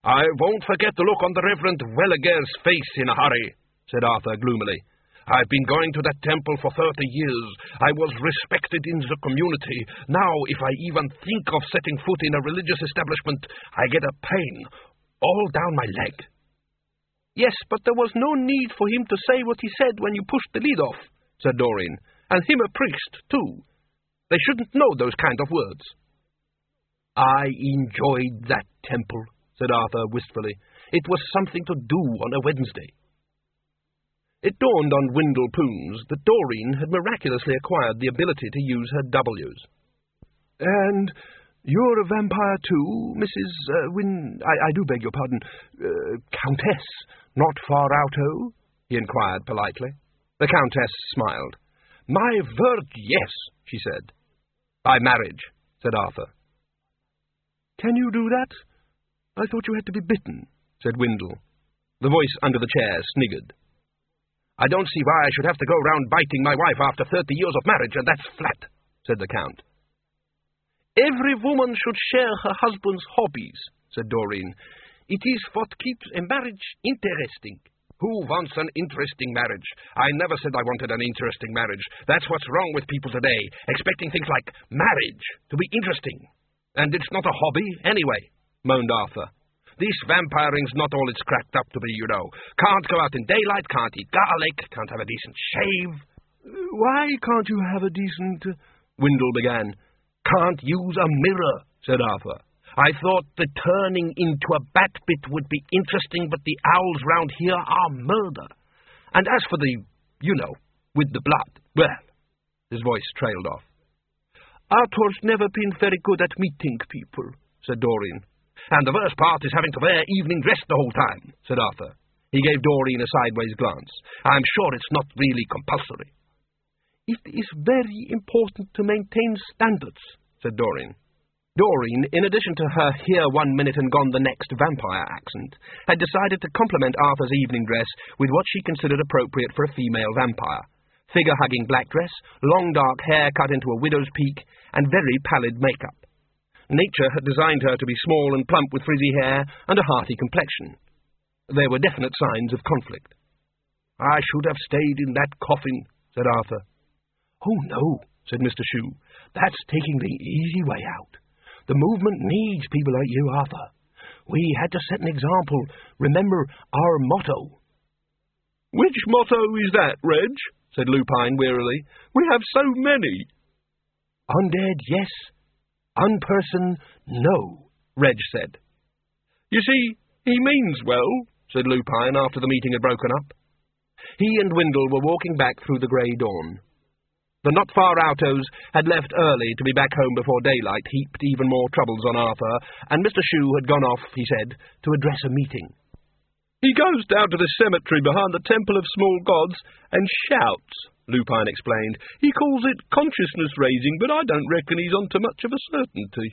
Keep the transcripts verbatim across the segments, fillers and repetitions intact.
"I won't forget the look on the Reverend Welliger's face in a hurry," said Arthur gloomily. "I've been going to that temple for thirty years. I was respected in the community. Now, if I even think of setting foot in a religious establishment, I get a pain all down my leg." "Yes, but there was no need for him to say what he said when you pushed the lid off," said Doreen. "And him a priest, too. They shouldn't know those kind of words." "I enjoyed that temple," said Arthur wistfully. "It was something to do on a Wednesday." It dawned on Windle Poons that Doreen had miraculously acquired the ability to use her W's. "And you're a vampire too, Missus Uh, Win... I, I do beg your pardon, uh, Countess, not far outo?" he inquired politely. The Countess smiled. "My word, yes," she said. "By marriage," said Arthur. "Can you do that? I thought you had to be bitten," said Windle. The voice under the chair sniggered. "I don't see why I should have to go round biting my wife after thirty years of marriage, and that's flat," said the Count. "Every woman should share her husband's hobbies," said Doreen. "It is what keeps a marriage interesting." "Who wants an interesting marriage? I never said I wanted an interesting marriage. That's what's wrong with people today, expecting things like marriage to be interesting. And it's not a hobby anyway," moaned Arthur. "This vampiring's not all it's cracked up to be, you know. Can't go out in daylight, can't eat garlic, can't have a decent shave." "Why can't you have a decent—" uh, Windle began. "Can't use a mirror," said Arthur. "I thought the turning into a bat-bit would be interesting, but the owls round here are murder. And as for the, you know, with the blood, well..." His voice trailed off. "Arthur's never been very good at meeting people," said Doreen. "And the worst part is having to wear evening dress the whole time," said Arthur. He gave Doreen a sideways glance. "I'm sure it's not really compulsory." "It is very important to maintain standards," said Doreen. Doreen, in addition to her here one minute and gone the next vampire accent, had decided to compliment Arthur's evening dress with what she considered appropriate for a female vampire. Figure-hugging black dress, long dark hair cut into a widow's peak, and very pallid makeup. Nature had designed her to be small and plump with frizzy hair and a hearty complexion. There were definite signs of conflict. "I should have stayed in that coffin," said Arthur. "Oh, no," said Mister Shue. "That's taking the easy way out. The movement needs people like you, Arthur. We had to set an example. Remember our motto." "Which motto is that, Reg?" said Lupine wearily. "We have so many." "Undead, yes. Unperson, no," Reg said. "You see, he means well," said Lupine after the meeting had broken up. He and Windle were walking back through the grey dawn. The not-far-outos had left early to be back home before daylight heaped even more troubles on Arthur, and Mister Shue had gone off, he said, to address a meeting. "He goes down to the cemetery behind the Temple of Small Gods and shouts," Lupine explained. "He calls it consciousness-raising, but I don't reckon he's on to much of a certainty."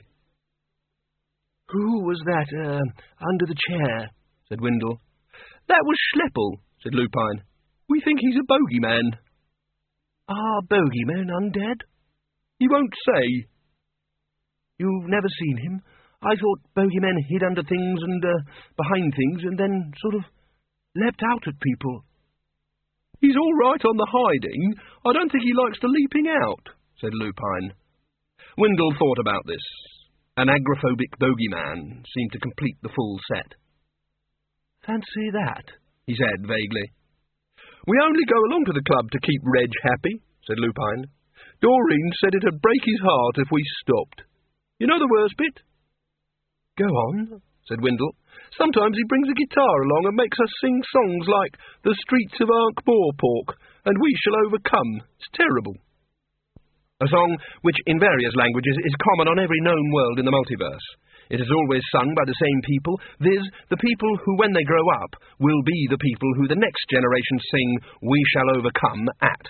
"Who was that, uh, under the chair?" said Windle. "That was Schleppel," said Lupine. "We think he's a bogeyman." "Are bogeymen undead?" "He won't say." "You've never seen him? I thought bogeymen hid under things and, uh, behind things and then sort of leapt out at people." "He's all right on the hiding. I don't think he likes the leaping out," said Lupine. Windle thought about this. An agoraphobic bogeyman seemed to complete the full set. "Fancy that," he said vaguely. "We only go along to the club to keep Reg happy," said Lupine. "Doreen said it'd break his heart if we stopped. You know the worst bit?" "Go on," said Windle. "Sometimes he brings a guitar along and makes us sing songs like The Streets of Ankh-Morpork and We Shall Overcome. It's terrible." A song which, in various languages, is common on every known world in the multiverse. It is always sung by the same people, viz., the people who, when they grow up, will be the people who the next generation sing We Shall Overcome at.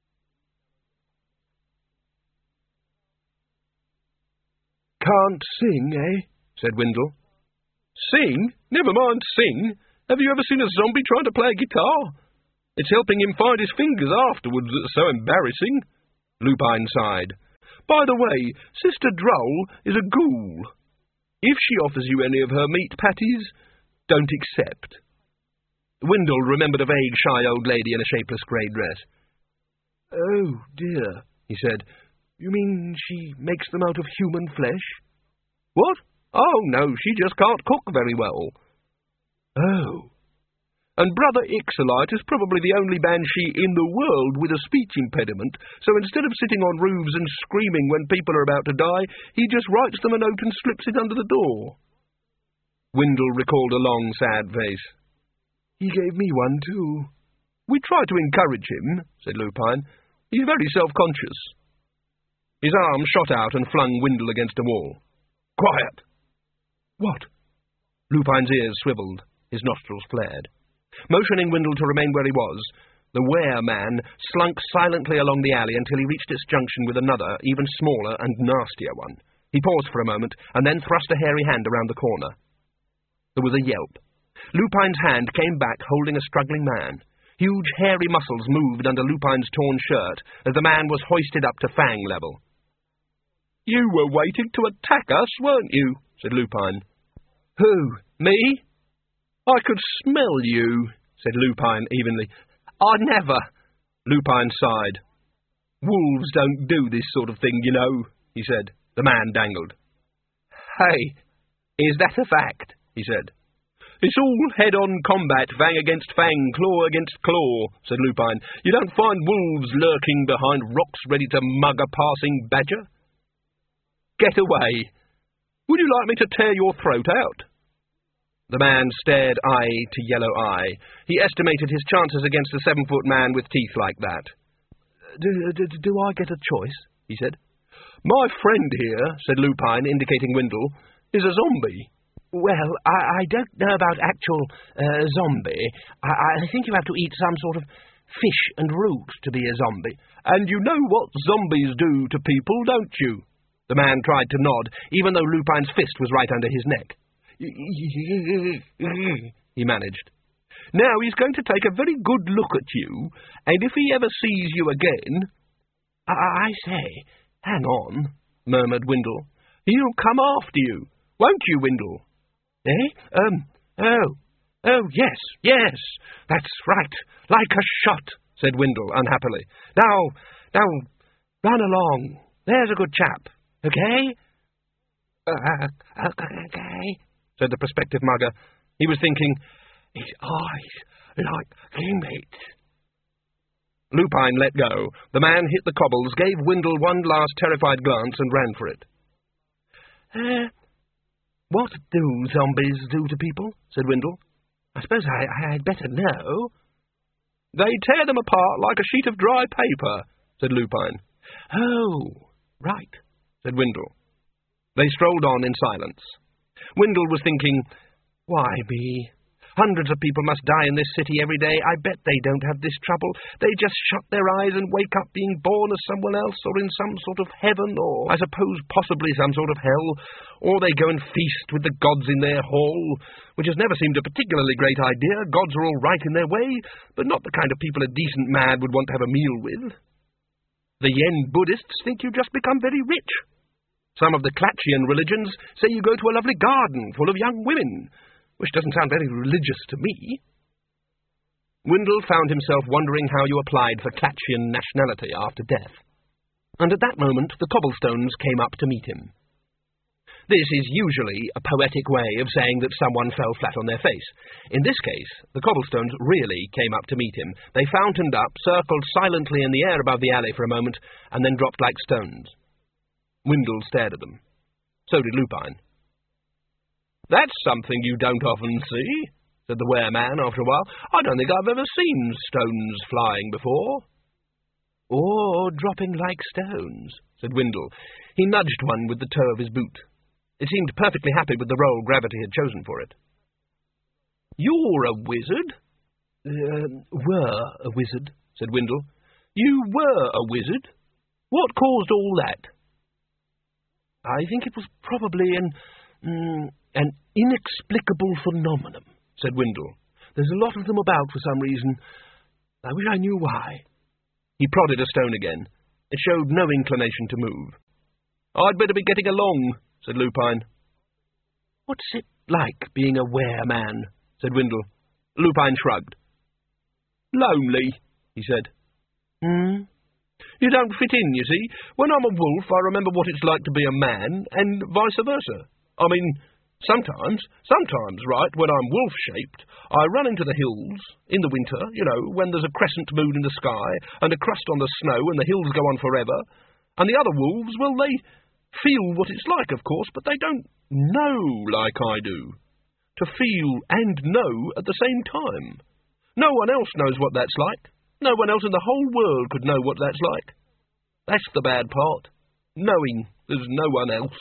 "Can't sing, eh?" said Windle. "Sing? Never mind sing. Have you ever seen a zombie trying to play a guitar? It's helping him find his fingers afterwards that's so embarrassing." Lupine sighed. "By the way, Sister Droll is a ghoul. If she offers you any of her meat patties, don't accept. Windle remembered a vague, shy old lady in a shapeless grey dress. "Oh, dear," he said. "You mean she makes them out of human flesh?" "What? Oh, no, she just can't cook very well." "Oh. And Brother Ixolite is probably the only banshee in the world with a speech impediment, so instead of sitting on roofs and screaming when people are about to die, he just writes them a note and slips it under the door." Windle recalled a long, sad face. "He gave me one, too." "We try to encourage him," said Lupine. "He's very self-conscious." His arm shot out and flung Windle against a wall. "Quiet!" "What?" Lupine's ears swiveled, his nostrils flared. Motioning Windle to remain where he was, the were-man slunk silently along the alley until he reached its junction with another, even smaller and nastier one. He paused for a moment, and then thrust a hairy hand around the corner. There was a yelp. Lupine's hand came back, holding a struggling man. Huge, hairy muscles moved under Lupine's torn shirt as the man was hoisted up to fang level. "You were waiting to attack us, weren't you?" said Lupine. "Who, me?" "I could smell you," said Lupine evenly. "I never—" Lupine sighed. "Wolves don't do this sort of thing, you know," he said. The man dangled. "Hey, is that a fact?" he said. "It's all head-on combat, fang against fang, claw against claw," said Lupine. "You don't find wolves lurking behind rocks ready to mug a passing badger." "Get away. Would you like me to tear your throat out?" The man stared eye to yellow eye. He estimated his chances against a seven-foot man with teeth like that. Do, do, do I get a choice?" he said. "My friend here," said Lupine, indicating Windle, "is a zombie." "Well, I, I don't know about actual uh, zombie. I, I think you have to eat some sort of fish and root to be a zombie." "And you know what zombies do to people, don't you?" The man tried to nod, even though Lupine's fist was right under his neck. He managed. "Now he's going to take a very good look at you, and if he ever sees you again—" I, I say, hang on," murmured Windle. "He'll come after you, won't you, Windle?" "Eh? Um, oh, oh, yes, yes, that's right, like a shot," said Windle unhappily. "Now, now, run along, there's a good chap, okay?" Uh, okay, said the prospective mugger. He was thinking, his eyes like kingmates. Lupine let go. The man hit the cobbles, gave Windle one last terrified glance, and ran for it. Uh, what do zombies do to people? Said Windle. I suppose I, I'd better know. They tear them apart like a sheet of dry paper, said Lupine. Oh, right, said Windle. They strolled on in silence. Windle was thinking, why me? Hundreds of people must die in this city every day. I bet they don't have this trouble. They just shut their eyes and wake up being born as someone else, or in some sort of heaven, or, I suppose, possibly some sort of hell, or they go and feast with the gods in their hall, which has never seemed a particularly great idea. Gods are all right in their way, but not the kind of people a decent man would want to have a meal with. The Yen Buddhists think you just become very rich. Some of the Klatchian religions say you go to a lovely garden full of young women, which doesn't sound very religious to me. Windle found himself wondering how you applied for Klatchian nationality after death. And at that moment the cobblestones came up to meet him. This is usually a poetic way of saying that someone fell flat on their face. In this case, the cobblestones really came up to meet him. They fountained up, circled silently in the air above the alley for a moment, and then dropped like stones. Windle stared at them. So did Lupine. That's something you don't often see, said the were-man after a while. I don't think I've ever seen stones flying before. Or dropping like stones, said Windle. He nudged one with the toe of his boot. It seemed perfectly happy with the role gravity had chosen for it. You're a wizard? Uh, were a wizard, said Windle. You were a wizard? What caused all that? I think it was probably an, mm, an inexplicable phenomenon, said Windle. There's a lot of them about for some reason. I wish I knew why. He prodded a stone again. It showed no inclination to move. I'd better be getting along, said Lupine. What's it like being a were-man?" said Windle. Lupine shrugged. "Lonely," he said. "Hmm? You don't fit in, you see. When I'm a wolf, I remember what it's like to be a man, and vice versa. I mean, sometimes, sometimes, right, when I'm wolf-shaped, I run into the hills, in the winter, you know, when there's a crescent moon in the sky, and a crust on the snow, and the hills go on forever, and the other wolves, well, they feel what it's like, of course, but they don't know like I do. To feel and know at the same time. No one else knows what that's like. No one else in the whole world could know what that's like. That's the bad part. Knowing there's no one else."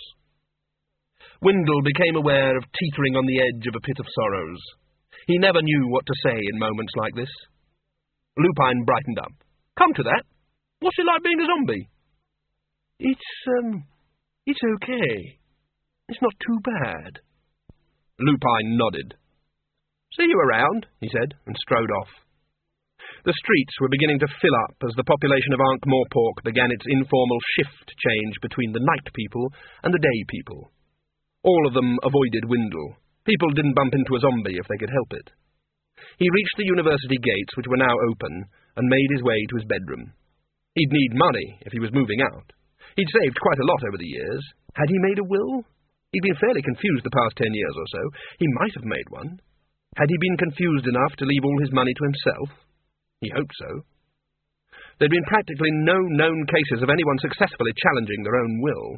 Windle became aware of teetering on the edge of a pit of sorrows. He never knew what to say in moments like this. Lupine brightened up. "Come to that. What's it like being a zombie?" It's, um, it's okay. It's not too bad." Lupine nodded. "See you around," he said, and strode off. The streets were beginning to fill up as the population of Ankh-Morpork began its informal shift change between the night people and the day people. All of them avoided Windle. People didn't bump into a zombie if they could help it. He reached the university gates, which were now open, and made his way to his bedroom. He'd need money if he was moving out. He'd saved quite a lot over the years. Had he made a will? He'd been fairly confused the past ten years or so. He might have made one. Had he been confused enough to leave all his money to himself? He hoped so. There'd been practically no known cases of anyone successfully challenging their own will.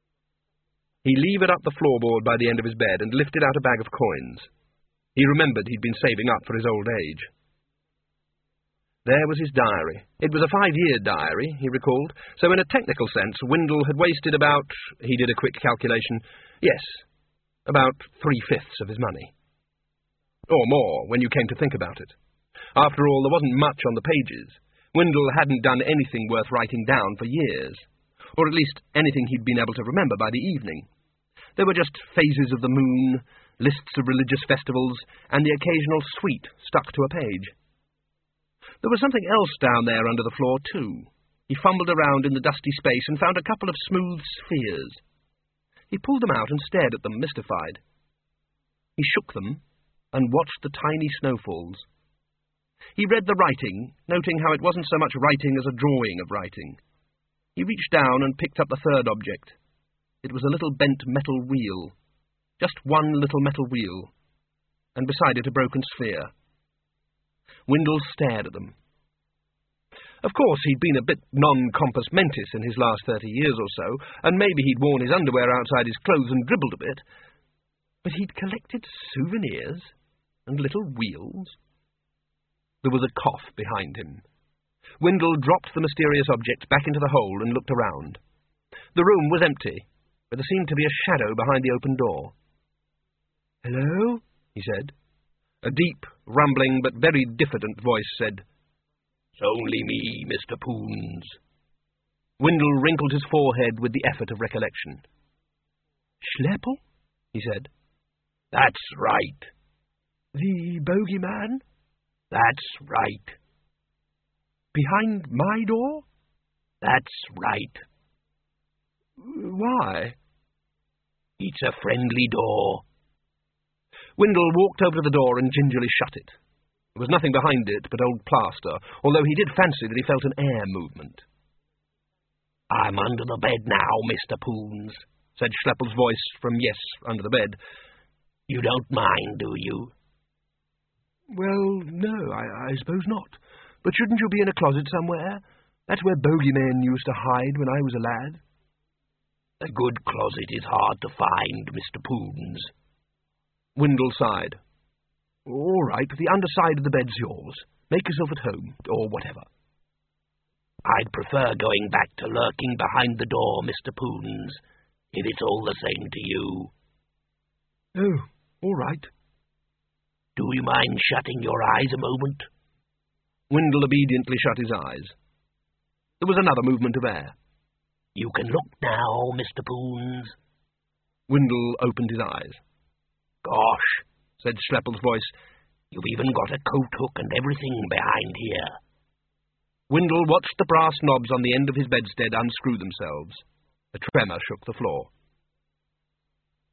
He levered up the floorboard by the end of his bed and lifted out a bag of coins. He remembered he'd been saving up for his old age. There was his diary. It was a five-year diary, he recalled, so in a technical sense, Windle had wasted about, he did a quick calculation, yes, about three-fifths of his money. Or more, when you came to think about it. After all, there wasn't much on the pages. Windle hadn't done anything worth writing down for years, or at least anything he'd been able to remember by the evening. There were just phases of the moon, lists of religious festivals, and the occasional sweet stuck to a page. There was something else down there under the floor, too. He fumbled around in the dusty space and found a couple of smooth spheres. He pulled them out and stared at them, mystified. He shook them and watched the tiny snowfalls. He read the writing, noting how it wasn't so much writing as a drawing of writing. He reached down and picked up the third object. It was a little bent metal wheel. Just one little metal wheel. And beside it a broken sphere. Windle stared at them. Of course, he'd been a bit non-compos mentis in his last thirty years or so, and maybe he'd worn his underwear outside his clothes and dribbled a bit. But he'd collected souvenirs and little wheels. There was a cough behind him. Windle dropped the mysterious object back into the hole and looked around. The room was empty, but there seemed to be a shadow behind the open door. "Hello?" he said. A deep, rumbling, but very diffident voice said, "It's only me, Mister Poons." Windle wrinkled his forehead with the effort of recollection. "Schleppel?" he said. "That's right." "The bogeyman?" "That's right." "Behind my door?" "That's right." "Why?" "It's a friendly door." Windle walked over to the door and gingerly shut it. There was nothing behind it but old plaster, although he did fancy that he felt an air movement. "I'm under the bed now, Mister Poons," said Schleppel's voice from yes, under the bed. "You don't mind, do you?" "Well, no, I, I suppose not. But shouldn't you be in a closet somewhere? That's where bogeymen used to hide when I was a lad." "A good closet is hard to find, Mister Poons." Windle sighed. "All right, the underside of the bed's yours. Make yourself at home, or whatever." "I'd prefer going back to lurking behind the door, Mister Poons, if it's all the same to you." "Oh, all right." "Do you mind shutting your eyes a moment?" Windle obediently shut his eyes. There was another movement of air. "You can look now, Mister Poons." Windle opened his eyes. "Gosh," said Schleppel's voice, "you've even got a coat hook and everything behind here." Windle watched the brass knobs on the end of his bedstead unscrew themselves. A tremor shook the floor.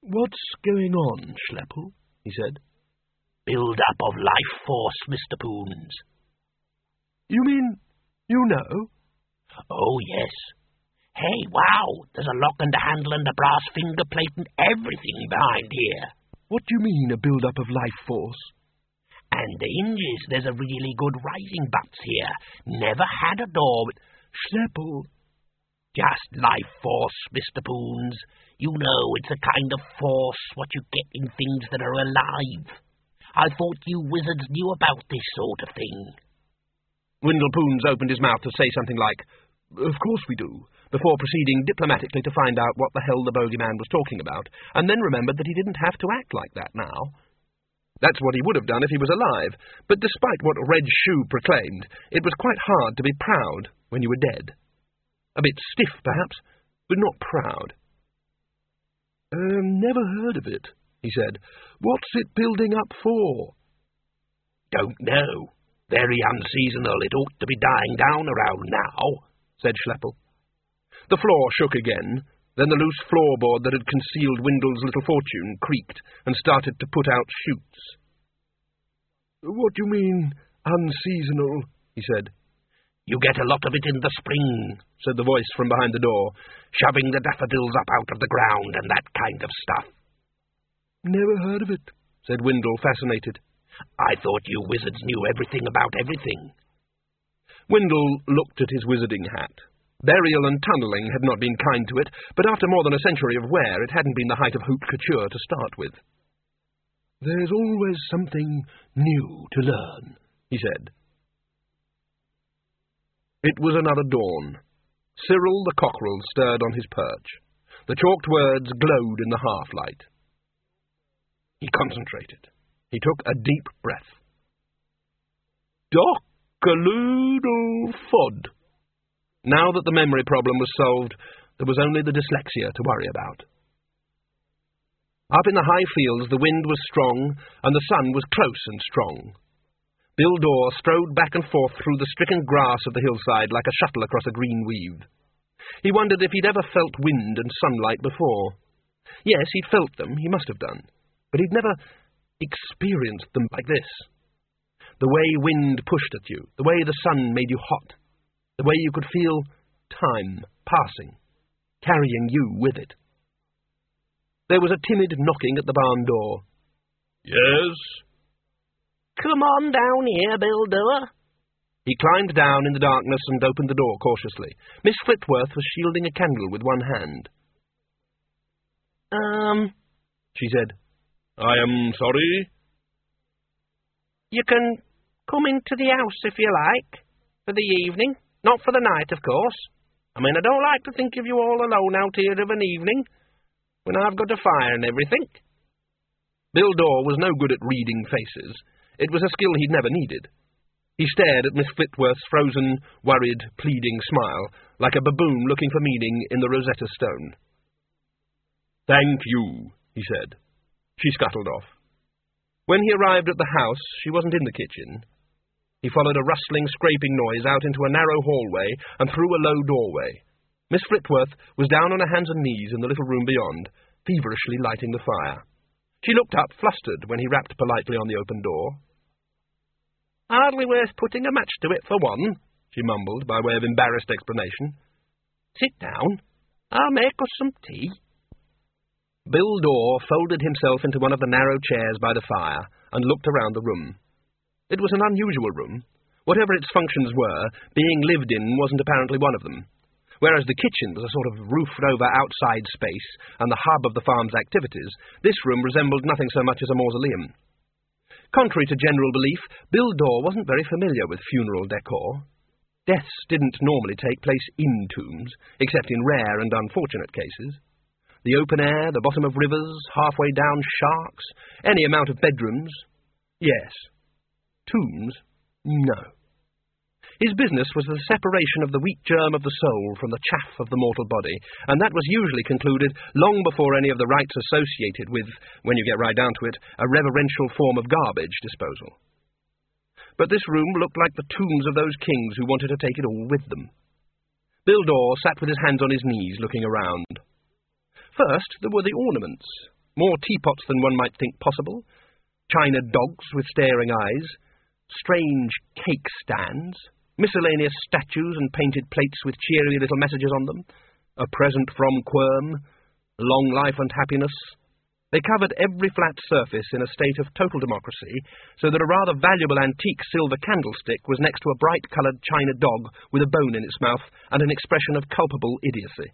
"What's going on, Schleppel?" he said. "Build-up of life force, Mister Poons." "You mean you know?" "Oh, yes. Hey, wow, there's a lock and a handle and a brass finger plate and everything behind here." "What do you mean, a build-up of life force?" "And the hinges, there's a really good rising butts here. Never had a door with—" "Schleppel." "Just life force, Mister Poons. You know, it's a kind of force what you get in things that are alive. I thought you wizards knew about this sort of thing." Windle Poons opened his mouth to say something like, "Of course we do," before proceeding diplomatically to find out what the hell the bogeyman was talking about, and then remembered that he didn't have to act like that now. That's what he would have done if he was alive, but despite what Red Shoe proclaimed, it was quite hard to be proud when you were dead. A bit stiff, perhaps, but not proud. Um, never heard of it," he said. "What's it building up for?" "Don't know. Very unseasonal. It ought to be dying down around now," said Schleppel. The floor shook again. Then the loose floorboard that had concealed Windle's little fortune creaked and started to put out shoots. "What do you mean, unseasonal?" he said. "You get a lot of it in the spring," said the voice from behind the door, "shoving the daffodils up out of the ground and that kind of stuff." "Never heard of it," said Windle, fascinated. "I thought you wizards knew everything about everything." Windle looked at his wizarding hat. Burial and tunnelling had not been kind to it, but after more than a century of wear, it hadn't been the height of haute couture to start with. "There's always something new to learn," he said. It was another dawn. Cyril the cockerel stirred on his perch. The chalked words glowed in the half-light. He concentrated. He took a deep breath. Dock-a-loodle fod. Now that the memory problem was solved, there was only the dyslexia to worry about. Up in the high fields the wind was strong, and the sun was close and strong. Bill Dawes strode back and forth through the stricken grass of the hillside like a shuttle across a green weave. He wondered if he'd ever felt wind and sunlight before. Yes, he'd felt them, he must have done, but he'd never experienced them like this. The way wind pushed at you, the way the sun made you hot, the way you could feel time passing, carrying you with it. There was a timid knocking at the barn door. "Yes?" "Come on down here, Bill Doer." He climbed down in the darkness and opened the door cautiously. Miss Flitworth was shielding a candle with one hand. Um, she said. "I am sorry." "You can come into the house if you like, for the evening. Not for the night, of course. I mean, I don't like to think of you all alone out here of an evening, when I've got a fire and everything." Bill Dawes was no good at reading faces. It was a skill he'd never needed. He stared at Miss Flitworth's frozen, worried, pleading smile, like a baboon looking for meaning in the Rosetta Stone. "Thank you," he said. She scuttled off. When he arrived at the house, she wasn't in the kitchen. He followed a rustling, scraping noise out into a narrow hallway and through a low doorway. Miss Flitworth was down on her hands and knees in the little room beyond, feverishly lighting the fire. She looked up, flustered, when he rapped politely on the open door. "Hardly worth putting a match to it, for one," she mumbled, by way of embarrassed explanation. "Sit down. I'll make us some tea." Bill Dawes folded himself into one of the narrow chairs by the fire and looked around the room. It was an unusual room. Whatever its functions were, being lived in wasn't apparently one of them. Whereas the kitchen was a sort of roofed-over outside space and the hub of the farm's activities, this room resembled nothing so much as a mausoleum. Contrary to general belief, Bill Dawes wasn't very familiar with funeral decor. Deaths didn't normally take place in tombs, except in rare and unfortunate cases. The open air, the bottom of rivers, halfway down sharks, any amount of bedrooms. Yes. Tombs? No. His business was the separation of the wheat germ of the soul from the chaff of the mortal body, and that was usually concluded long before any of the rites associated with, when you get right down to it, a reverential form of garbage disposal. But this room looked like the tombs of those kings who wanted to take it all with them. Bill Dawes sat with his hands on his knees, looking around. First, there were the ornaments. more teapots than one might think possible, china dogs with staring eyes, strange cake stands, miscellaneous statues and painted plates with cheery little messages on them, a present from Quirm, long life and happiness. They covered every flat surface in a state of total democracy, so that a rather valuable antique silver candlestick was next to a bright-coloured china dog with a bone in its mouth and an expression of culpable idiocy.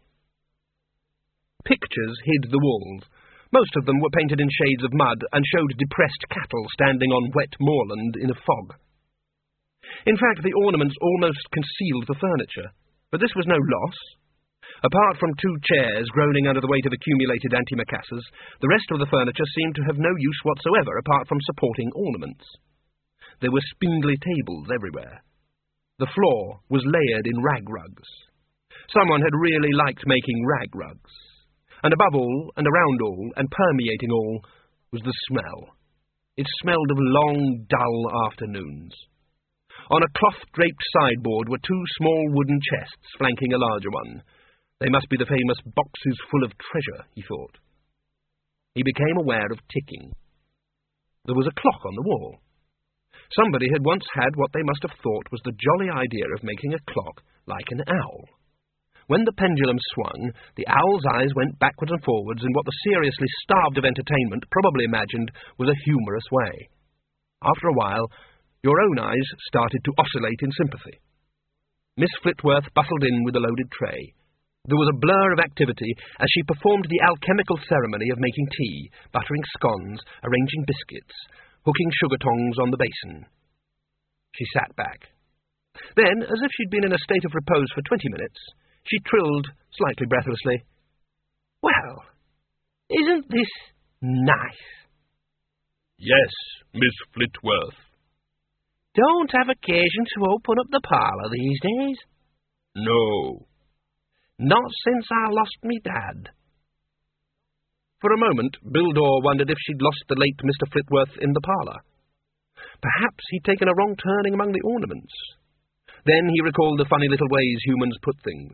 Pictures hid the walls. Most of them were painted in shades of mud and showed depressed cattle standing on wet moorland in a fog. In fact, the ornaments almost concealed the furniture, but this was no loss. Apart from two chairs groaning under the weight of accumulated antimacassars, the rest of the furniture seemed to have no use whatsoever apart from supporting ornaments. There were spindly tables everywhere. The floor was layered in rag rugs. Someone had really liked making rag rugs. And above all, and around all, and permeating all, was the smell. It smelled of long, dull afternoons. On a cloth-draped sideboard were two small wooden chests flanking a larger one. They must be the famous boxes full of treasure, he thought. He became aware of ticking. There was a clock on the wall. Somebody had once had what they must have thought was the jolly idea of making a clock like an owl. When the pendulum swung, the owl's eyes went backwards and forwards in what the seriously starved of entertainment probably imagined was a humorous way. After a while, your own eyes started to oscillate in sympathy. Miss Flitworth bustled in with a loaded tray. There was a blur of activity as she performed the alchemical ceremony of making tea, buttering scones, arranging biscuits, hooking sugar tongs on the basin. She sat back. Then, as if she'd been in a state of repose for twenty minutes, she trilled, slightly breathlessly, "Well, isn't this nice?" "Yes, Miss Flitworth." "Don't have occasion to open up the parlour these days?" "No." "Not since I lost me dad." For a moment, Bill Dore wondered if she'd lost the late Mister Flitworth in the parlour. Perhaps he'd taken a wrong turning among the ornaments. Then he recalled the funny little ways humans put things.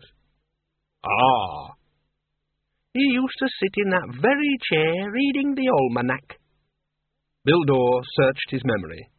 Ah! "He used to sit in that very chair reading the almanac." Bill Dore searched his memory.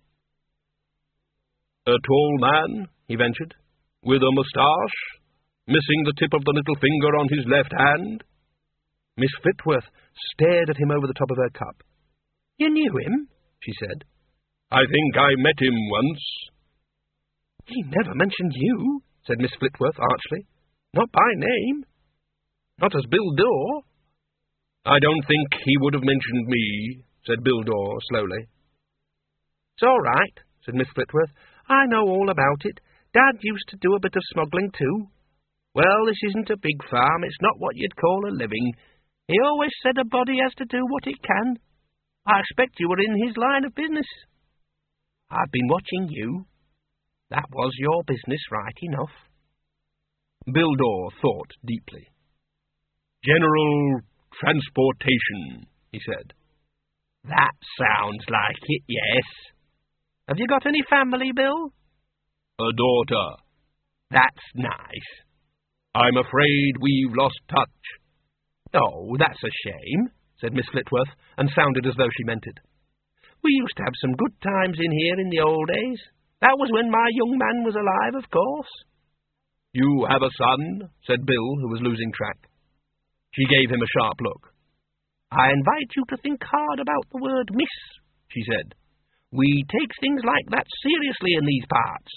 "A tall man," he ventured, "with a moustache, missing the tip of the little finger on his left hand." Miss Flitworth stared at him over the top of her cup. "You knew him?" she said. "I think I met him once." "He never mentioned you," said Miss Flitworth archly. "Not by name. Not as Bill Dore." "I don't think he would have mentioned me," said Bill Dore slowly. "It's all right," said Miss Flitworth. "I know all about it. Dad used to do a bit of smuggling too. Well, this isn't a big farm. It's not what you'd call a living. He always said a body has to do what it can. I expect you were in his line of business. I've been watching you. That was your business, right enough." Bill Dore thought deeply. "General transportation," he said. "That sounds like it, yes. Have you got any family, Bill?" "A daughter." "That's nice." "I'm afraid we've lost touch." "Oh, that's a shame," said Miss Flitworth, and sounded as though she meant it. "We used to have some good times in here in the old days. That was when my young man was alive, of course." "You have a son?" said Bill, who was losing track. She gave him a sharp look. "I invite you to think hard about the word miss," she said. "We take things like that seriously in these parts."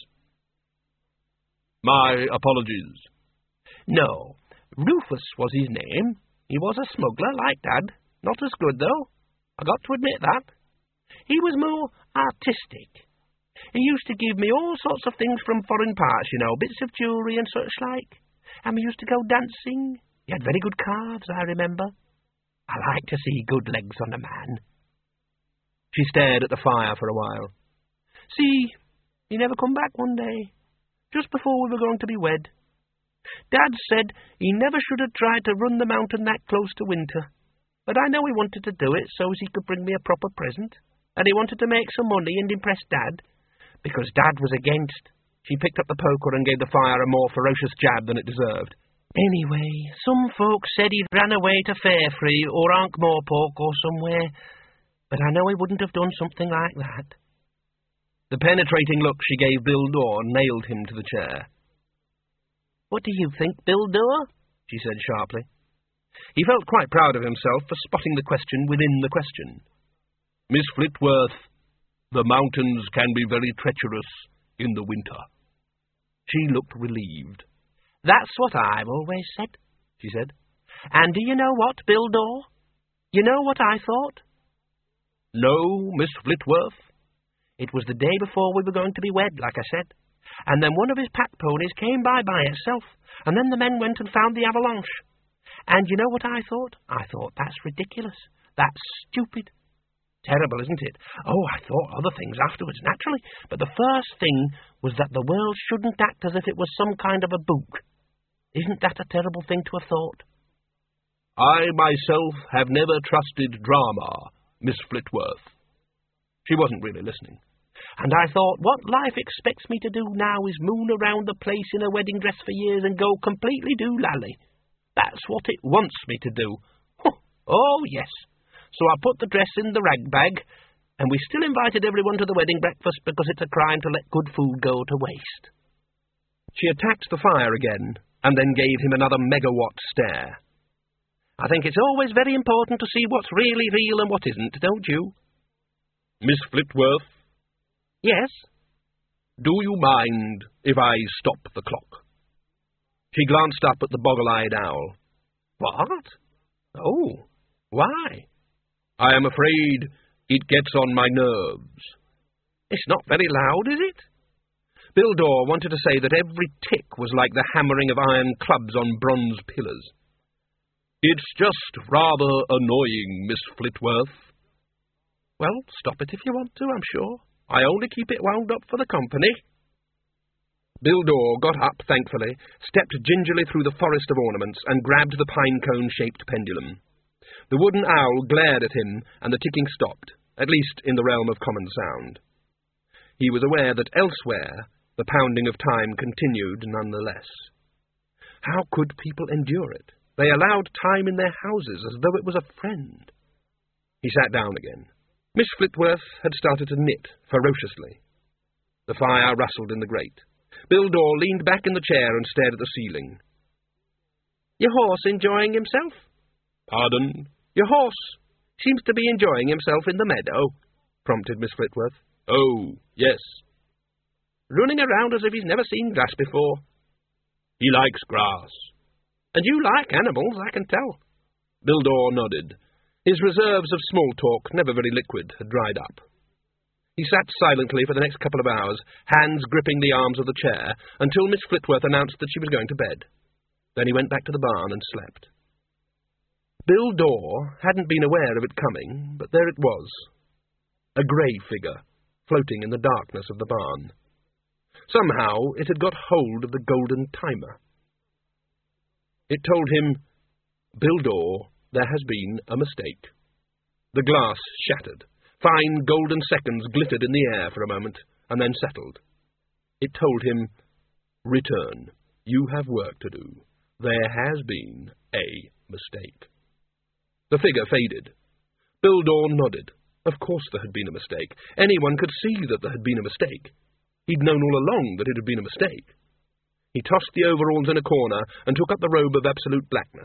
"My apologies." "No, Rufus was his name. He was a smuggler, like Dad. Not as good, though. I got to admit that. He was more artistic. He used to give me all sorts of things from foreign parts, you know, bits of jewellery and such like. And we used to go dancing. He had very good calves, I remember. I like to see good legs on a man." She stared at the fire for a while. "See, he never come back one day, just before we were going to be wed. Dad said he never should have tried to run the mountain that close to winter, but I know he wanted to do it so as he could bring me a proper present, and he wanted to make some money and impress Dad, because Dad was against." She picked up the poker and gave the fire a more ferocious jab than it deserved. Anyway, some folks said he'd ran away to Fairfree or Ankh-Morpork or somewhere, but I know he wouldn't have done something like that. The penetrating look she gave Bill Dore nailed him to the chair. "What do you think, Bill Dore?" she said sharply. He felt quite proud of himself for spotting the question within the question. "Miss Flitworth, the mountains can be very treacherous in the winter." She looked relieved. "That's what I've always said," she said. "And do you know what, Bill Dore? You know what I thought?" "No, Miss Flitworth." "It was the day before we were going to be wed, like I said, and then one of his pack ponies came by by itself, and then the men went and found the avalanche. And you know what I thought? I thought, that's ridiculous. That's stupid. Terrible, isn't it? Oh, I thought other things afterwards, naturally, but the first thing was that the world shouldn't act as if it was some kind of a book. Isn't that a terrible thing to have thought?" "I myself have never trusted drama, Miss Flitworth." She wasn't really listening. "And I thought, what life expects me to do now is moon around the place in a wedding dress for years and go completely doolally. That's what it wants me to do. Oh, yes. So I put the dress in the rag bag, and we still invited everyone to the wedding breakfast because it's a crime to let good food go to waste." She attacked the fire again, and then gave him another megawatt stare. "I think it's always very important to see what's really real and what isn't, don't you?" "Miss Flitworth?" "Yes?" "Do you mind if I stop the clock?" She glanced up at the boggle-eyed owl. "What? Oh, why?" "I am afraid it gets on my nerves." "It's not very loud, is it?" Bill Dore wanted to say that every tick was like the hammering of iron clubs on bronze pillars. "It's just rather annoying, Miss Flitworth." "Well, stop it if you want to, I'm sure. I only keep it wound up for the company." Bill Dore got up, thankfully, stepped gingerly through the forest of ornaments, and grabbed the pine-cone-shaped pendulum. The wooden owl glared at him, and the ticking stopped, at least in the realm of common sound. He was aware that elsewhere the pounding of time continued nonetheless. How could people endure it? They allowed time in their houses as though it was a friend. He sat down again. Miss Flitworth had started to knit ferociously. The fire rustled in the grate. Bill Dore leaned back in the chair and stared at the ceiling. "Your horse enjoying himself?" "Pardon?" "Your horse seems to be enjoying himself in the meadow," prompted Miss Flitworth. "Oh, yes." "Running around as if he's never seen grass before." "He likes grass." "And you like animals, I can tell." Bill Dore nodded. His reserves of small talk, never very liquid, had dried up. He sat silently for the next couple of hours, hands gripping the arms of the chair, until Miss Flitworth announced that she was going to bed. Then he went back to the barn and slept. Bill Dore hadn't been aware of it coming, but there it was. A grey figure, floating in the darkness of the barn. Somehow it had got hold of the golden timer. It told him, "Bill Dore, there has been a mistake." The glass shattered. Fine golden seconds glittered in the air for a moment, and then settled. It told him, "Return. You have work to do. There has been a mistake." The figure faded. Bill Dore nodded. Of course there had been a mistake. Anyone could see that there had been a mistake. He'd known all along that it had been a mistake. He tossed the overalls in a corner and took up the robe of absolute blackness.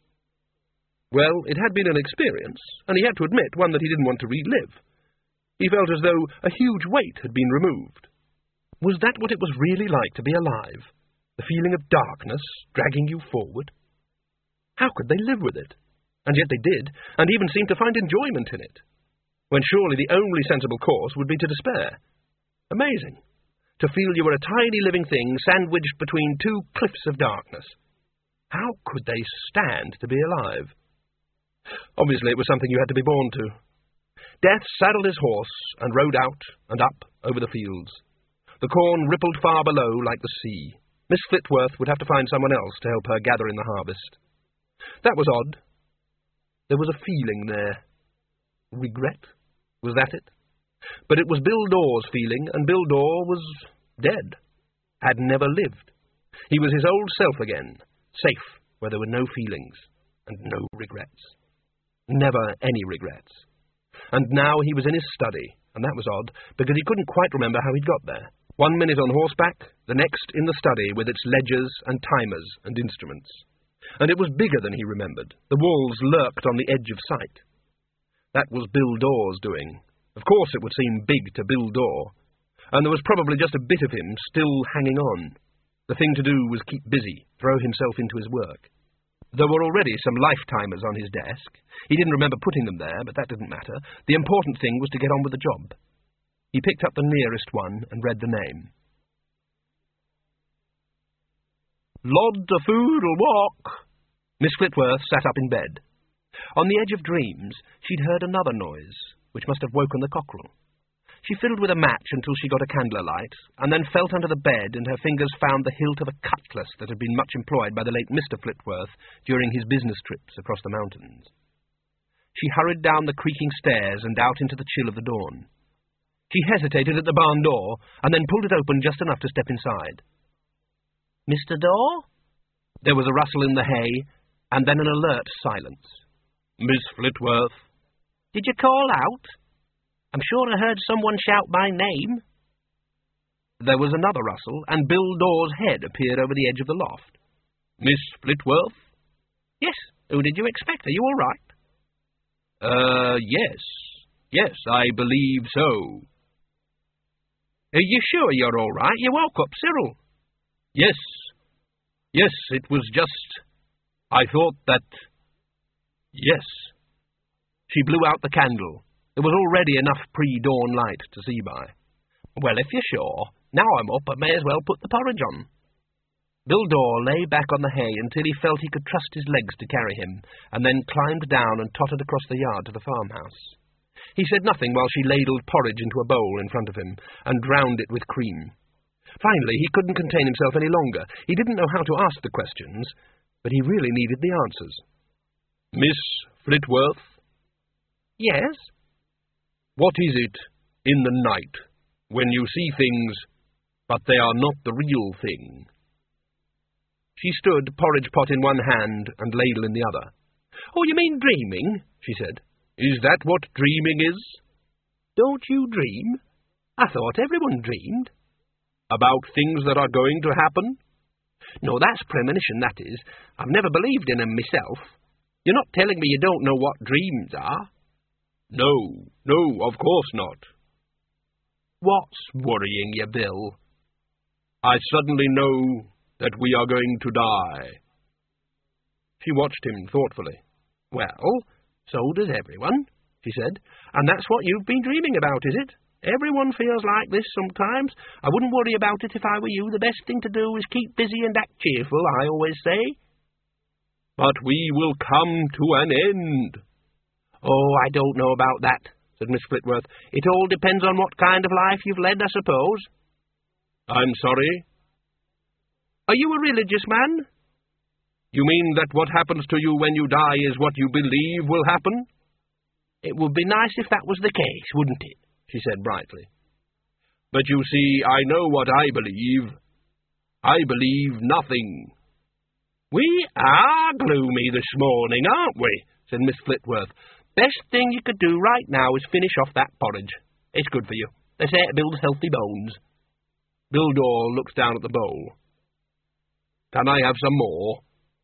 Well, it had been an experience, and he had to admit one that he didn't want to relive. He felt as though a huge weight had been removed. Was that what it was really like to be alive? The feeling of darkness dragging you forward? How could they live with it? And yet they did, and even seemed to find enjoyment in it, when surely the only sensible course would be to despair. Amazing. To feel you were a tiny living thing sandwiched between two cliffs of darkness. How could they stand to be alive? Obviously it was something you had to be born to. Death saddled his horse and rode out and up over the fields. The corn rippled far below like the sea. Miss Flitworth would have to find someone else to help her gather in the harvest. That was odd. There was a feeling there. Regret? Was that it? But it was Bill Dore's feeling, and Bill Dore was dead. Had never lived. He was his old self again, safe where there were no feelings and no regrets. Never any regrets. And now he was in his study, and that was odd, because he couldn't quite remember how he'd got there. One minute on horseback, the next in the study with its ledgers and timers and instruments. And it was bigger than he remembered. The walls lurked on the edge of sight. That was Bill Dawes doing. Of course it would seem big to Bill Daw, and there was probably just a bit of him still hanging on. The thing to do was keep busy, throw himself into his work. There were already some lifetimers on his desk. He didn't remember putting them there, but that didn't matter. The important thing was to get on with the job. He picked up the nearest one and read the name. Lod the Food'll walk. Miss Flitworth sat up in bed. On the edge of dreams, she'd heard another noise, which must have woken the cockerel. She fiddled with a match until she got a candle alight, and then felt under the bed, and her fingers found the hilt of a cutlass that had been much employed by the late Mister Flitworth during his business trips across the mountains. She hurried down the creaking stairs and out into the chill of the dawn. She hesitated at the barn door, and then pulled it open just enough to step inside. Mister Daw? There was a rustle in the hay, and then an alert silence. Miss Flitworth? Did you call out? I'm sure I heard someone shout my name. There was another rustle, and Bill Daw's head appeared over the edge of the loft. Miss Flitworth? Yes. Who did you expect? Are you all right? Uh, yes. Yes, I believe so. Are you sure you're all right? You woke up Cyril. Yes. Yes, it was just... I thought that... Yes. She blew out the candle. There was already enough pre-dawn light to see by. Well, if you're sure, now I'm up, I may as well put the porridge on. Bill Daw lay back on the hay until he felt he could trust his legs to carry him, and then climbed down and tottered across the yard to the farmhouse. He said nothing while she ladled porridge into a bowl in front of him, and drowned it with cream. Finally, he couldn't contain himself any longer. He didn't know how to ask the questions, but he really needed the answers. Miss Flitworth? Yes? What is it in the night when you see things, but they are not the real thing? She stood, porridge pot in one hand and ladle in the other. Oh, you mean dreaming? She said. Is that what dreaming is? Don't you dream? I thought everyone dreamed. About things that are going to happen? No, that's premonition, that is. I've never believed in 'em myself. You're not telling me you don't know what dreams are? No, no, of course not. What's worrying you, Bill? I suddenly know that we are going to die. She watched him thoughtfully. Well, so does everyone, she said. And that's what you've been dreaming about, is it? Everyone feels like this sometimes. I wouldn't worry about it if I were you. The best thing to do is keep busy and act cheerful, I always say. But we will come to an end. Oh, I don't know about that, said Miss Flitworth. It all depends on what kind of life you've led, I suppose. I'm sorry? Are you a religious man? You mean that what happens to you when you die is what you believe will happen? It would be nice if that was the case, wouldn't it? She said brightly. But you see, I know what I believe. I believe nothing. We are gloomy this morning, aren't we? Said Miss Flitworth. Best thing you could do right now is finish off that porridge. It's good for you. They say it builds healthy bones. Bill Daw looked down at the bowl. Can I have some more?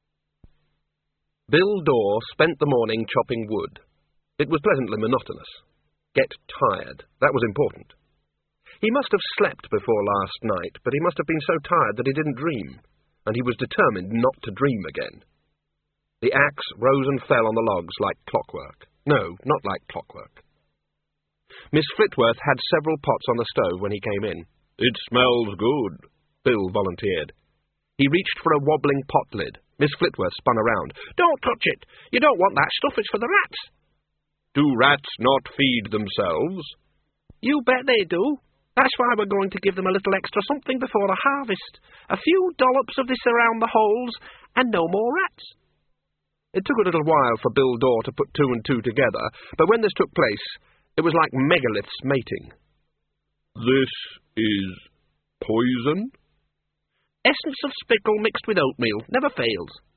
Bill Daw spent the morning chopping wood. It was pleasantly monotonous. Get tired. That was important. He must have slept before last night, but he must have been so tired that he didn't dream, and he was determined not to dream again. The axe rose and fell on the logs like clockwork. No, not like clockwork. Miss Flitworth had several pots on the stove when he came in. It smells good, Bill volunteered. He reached for a wobbling pot lid. Miss Flitworth spun around. Don't touch it. You don't want that stuff. It's for the rats. Do rats not feed themselves? You bet they do. That's why we're going to give them a little extra something before the harvest. A few dollops of this around the holes, and no more rats. It took a little while for Bill Daw to put two and two together, but when this took place, it was like megaliths mating. This is poison? Essence of spickle mixed with oatmeal. Never fails.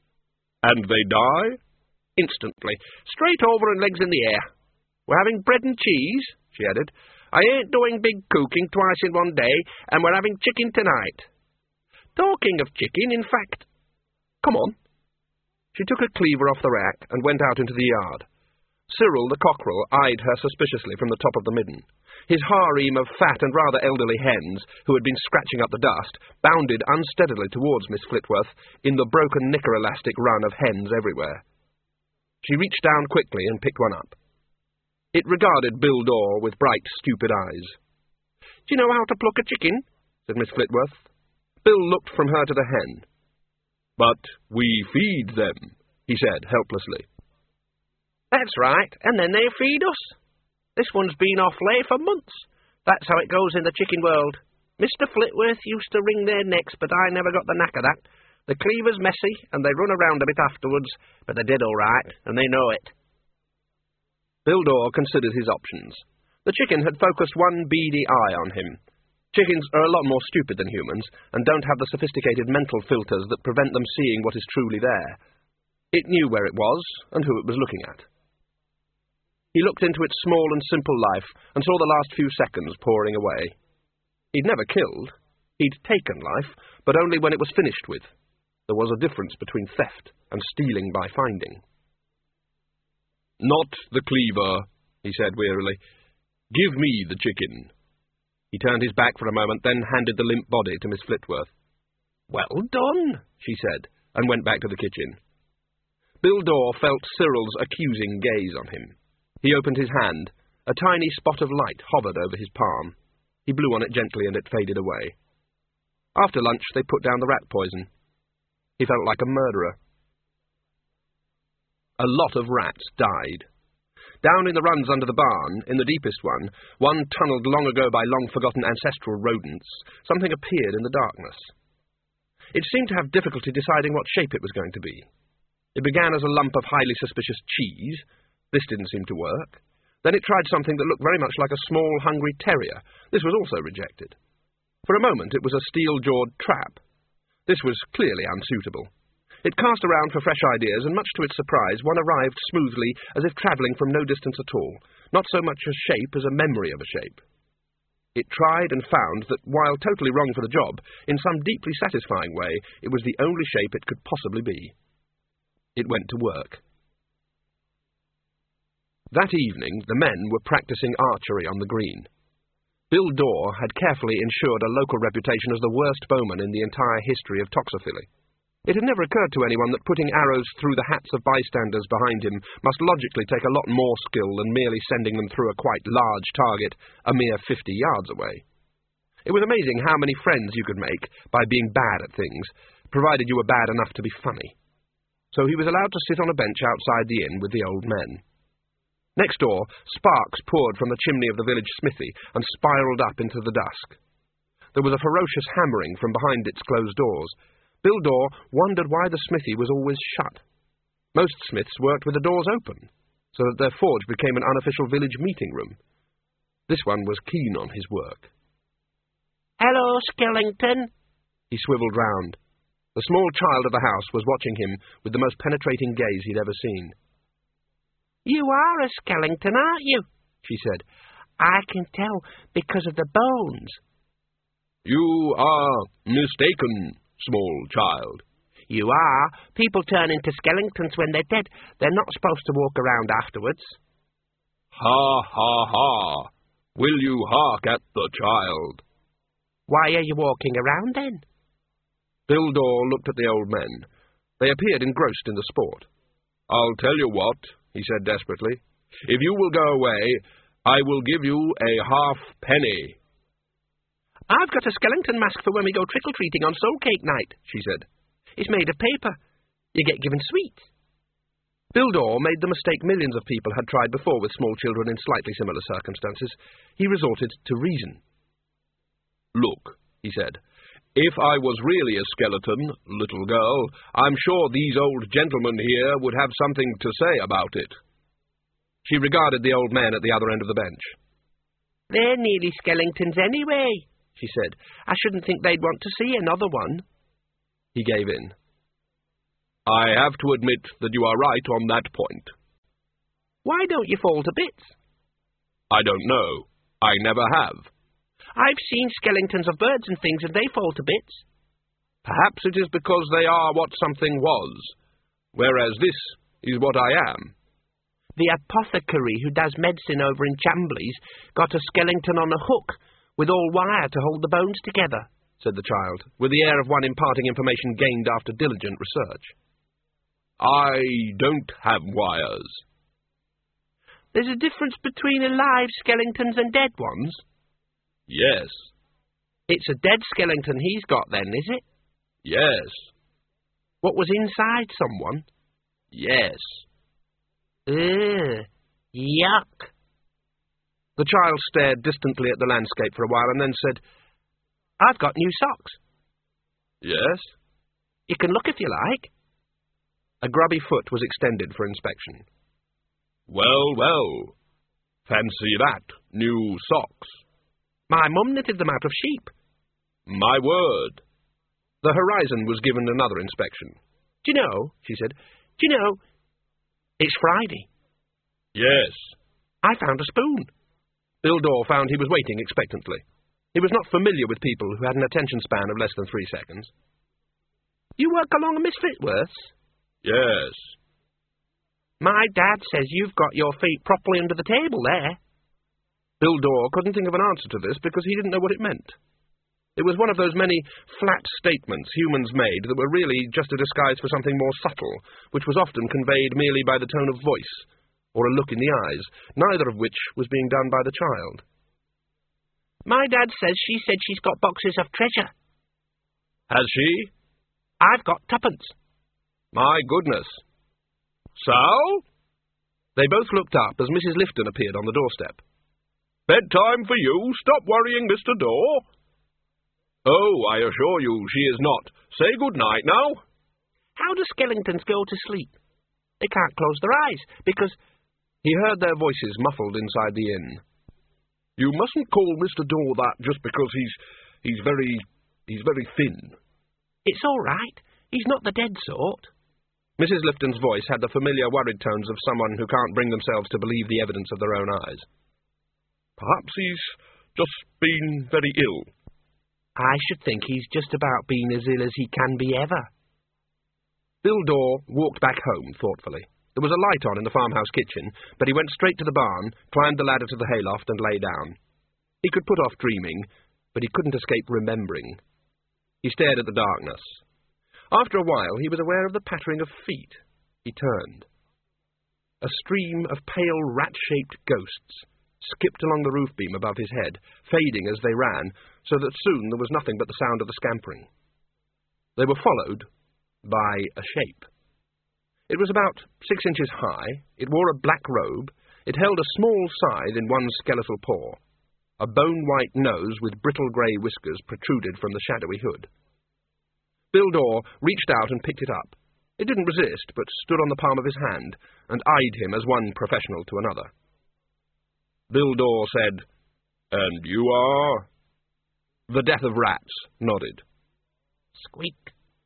And they die? Instantly. Straight over and legs in the air. We're having bread and cheese, she added. I ain't doing big cooking twice in one day, and we're having chicken tonight. Talking of chicken, in fact... Come on. She took a cleaver off the rack and went out into the yard. Cyril the cockerel eyed her suspiciously from the top of the midden. His harem of fat and rather elderly hens, who had been scratching up the dust, bounded unsteadily towards Miss Flitworth in the broken knicker-elastic run of hens everywhere. She reached down quickly and picked one up. It regarded Bill Dore with bright, stupid eyes. "Do you know how to pluck a chicken?" said Miss Flitworth. Bill looked from her to the hen. "But we feed them," he said helplessly. "That's right, and then they feed us. This one's been off lay for months. That's how it goes in the chicken world. Mister Flitworth used to wring their necks, but I never got the knack of that. The cleaver's messy, and they run around a bit afterwards, but they did all right, and they know it." Bill Dore considered his options. The chicken had focused one beady eye on him. Chickens are a lot more stupid than humans, and don't have the sophisticated mental filters that prevent them seeing what is truly there. It knew where it was, and who it was looking at. He looked into its small and simple life, and saw the last few seconds pouring away. He'd never killed. He'd taken life, but only when it was finished with. There was a difference between theft and stealing by finding. "Not the cleaver," he said wearily. "Give me the chicken." He turned his back for a moment, then handed the limp body to Miss Flitworth. "Well done," she said, and went back to the kitchen. Bill Dore felt Cyril's accusing gaze on him. He opened his hand. A tiny spot of light hovered over his palm. He blew on it gently, and it faded away. After lunch, they put down the rat poison. He felt like a murderer. A lot of rats died. Down in the runs under the barn, in the deepest one, one tunnelled long ago by long-forgotten ancestral rodents, something appeared in the darkness. It seemed to have difficulty deciding what shape it was going to be. It began as a lump of highly suspicious cheese. This didn't seem to work. Then it tried something that looked very much like a small, hungry terrier. This was also rejected. For a moment it was a steel-jawed trap. This was clearly unsuitable. It cast around for fresh ideas, and much to its surprise, one arrived smoothly, as if travelling from no distance at all, not so much a shape as a memory of a shape. It tried and found that, while totally wrong for the job, in some deeply satisfying way, it was the only shape it could possibly be. It went to work. That evening, the men were practising archery on the green. Bill Dore had carefully ensured a local reputation as the worst bowman in the entire history of Toxophily. It had never occurred to anyone that putting arrows through the hats of bystanders behind him must logically take a lot more skill than merely sending them through a quite large target a mere fifty yards away. It was amazing how many friends you could make by being bad at things, provided you were bad enough to be funny. So he was allowed to sit on a bench outside the inn with the old men. Next door, sparks poured from the chimney of the village smithy and spiralled up into the dusk. There was a ferocious hammering from behind its closed doors. Bill Dore wondered why the smithy was always shut. Most smiths worked with the doors open, so that their forge became an unofficial village meeting room. This one was keen on his work. "Hello, Skellington." He swivelled round. The small child of the house was watching him with the most penetrating gaze he'd ever seen. "You are a Skellington, aren't you?" she said. "I can tell because of the bones." "You are mistaken, small child." "You are. People turn into Skellingtons when they're dead. They're not supposed to walk around afterwards." "Ha, ha, ha. Will you hark at the child?" "Why are you walking around, then?" Bill Dore looked at the old men. They appeared engrossed in the sport. "I'll tell you what," he said desperately. "If you will go away, I will give you a half-penny." "I've got a Skellington mask for when we go trickle-treating on Soul Cake night," she said. "It's made of paper. You get given sweets." Bill Dore made the mistake millions of people had tried before with small children in slightly similar circumstances. He resorted to reason. "Look," he said, "if I was really a skeleton, little girl, I'm sure these old gentlemen here would have something to say about it." She regarded the old man at the other end of the bench. "They're nearly Skellingtons anyway," she said. "I shouldn't think they'd want to see another one." He gave in. I have to admit that you are right on that point. Why don't you fall to bits? I don't know. I never have. I've seen skeletons of birds and things, and they fall to bits. Perhaps it is because they are what something was, whereas this is what I am. The apothecary who does medicine over in Chamblies got a skeleton on a hook, with all wire to hold the bones together, said the child, with the air of one imparting information gained after diligent research. I don't have wires. There's a difference between alive skeletons and dead ones? Yes. It's a dead skeleton he's got then, is it? Yes. What was inside someone? Yes. Ugh, yuck. The child stared distantly at the landscape for a while and then said, I've got new socks. Yes? You can look if you like. A grubby foot was extended for inspection. Well, well. Fancy that. New socks. My mum knitted them out of sheep. My word. The horizon was given another inspection. Do you know, she said, do you know, it's Friday. Yes. I found a spoon. Bill Dawes found he was waiting expectantly. He was not familiar with people who had an attention span of less than three seconds. You work along a Miss Fitworth's? Yes. My dad says you've got your feet properly under the table there. Bill Dawes couldn't think of an answer to this because he didn't know what it meant. It was one of those many flat statements humans made that were really just a disguise for something more subtle, which was often conveyed merely by the tone of voice, or a look in the eyes, neither of which was being done by the child. My dad says she said she's got boxes of treasure. Has she? I've got tuppence. My goodness. So? They both looked up as Missus Lifton appeared on the doorstep. Bedtime for you. Stop worrying, Mister Dawes. Oh, I assure you she is not. Say good night now. How do skeletons go to sleep? They can't close their eyes, because... He heard their voices muffled inside the inn. You mustn't call Mister Dawes that just because he's... he's very... he's very thin. It's all right. He's not the dead sort. Missus Lifton's voice had the familiar worried tones of someone who can't bring themselves to believe the evidence of their own eyes. Perhaps he's just been very ill. I should think he's just about been as ill as he can be ever. Bill Dawes walked back home thoughtfully. There was a light on in the farmhouse kitchen, but he went straight to the barn, climbed the ladder to the hayloft, and lay down. He could put off dreaming, but he couldn't escape remembering. He stared at the darkness. After a while, he was aware of the pattering of feet. He turned. A stream of pale rat-shaped ghosts skipped along the roof beam above his head, fading as they ran, so that soon there was nothing but the sound of the scampering. They were followed by a shape. It was about six inches high, it wore a black robe, it held a small scythe in one skeletal paw. A bone-white nose with brittle grey whiskers protruded from the shadowy hood. Bill Dawes reached out and picked it up. It didn't resist, but stood on the palm of his hand, and eyed him as one professional to another. Bill Dawes said, And you are? The Death of Rats nodded. Squeak.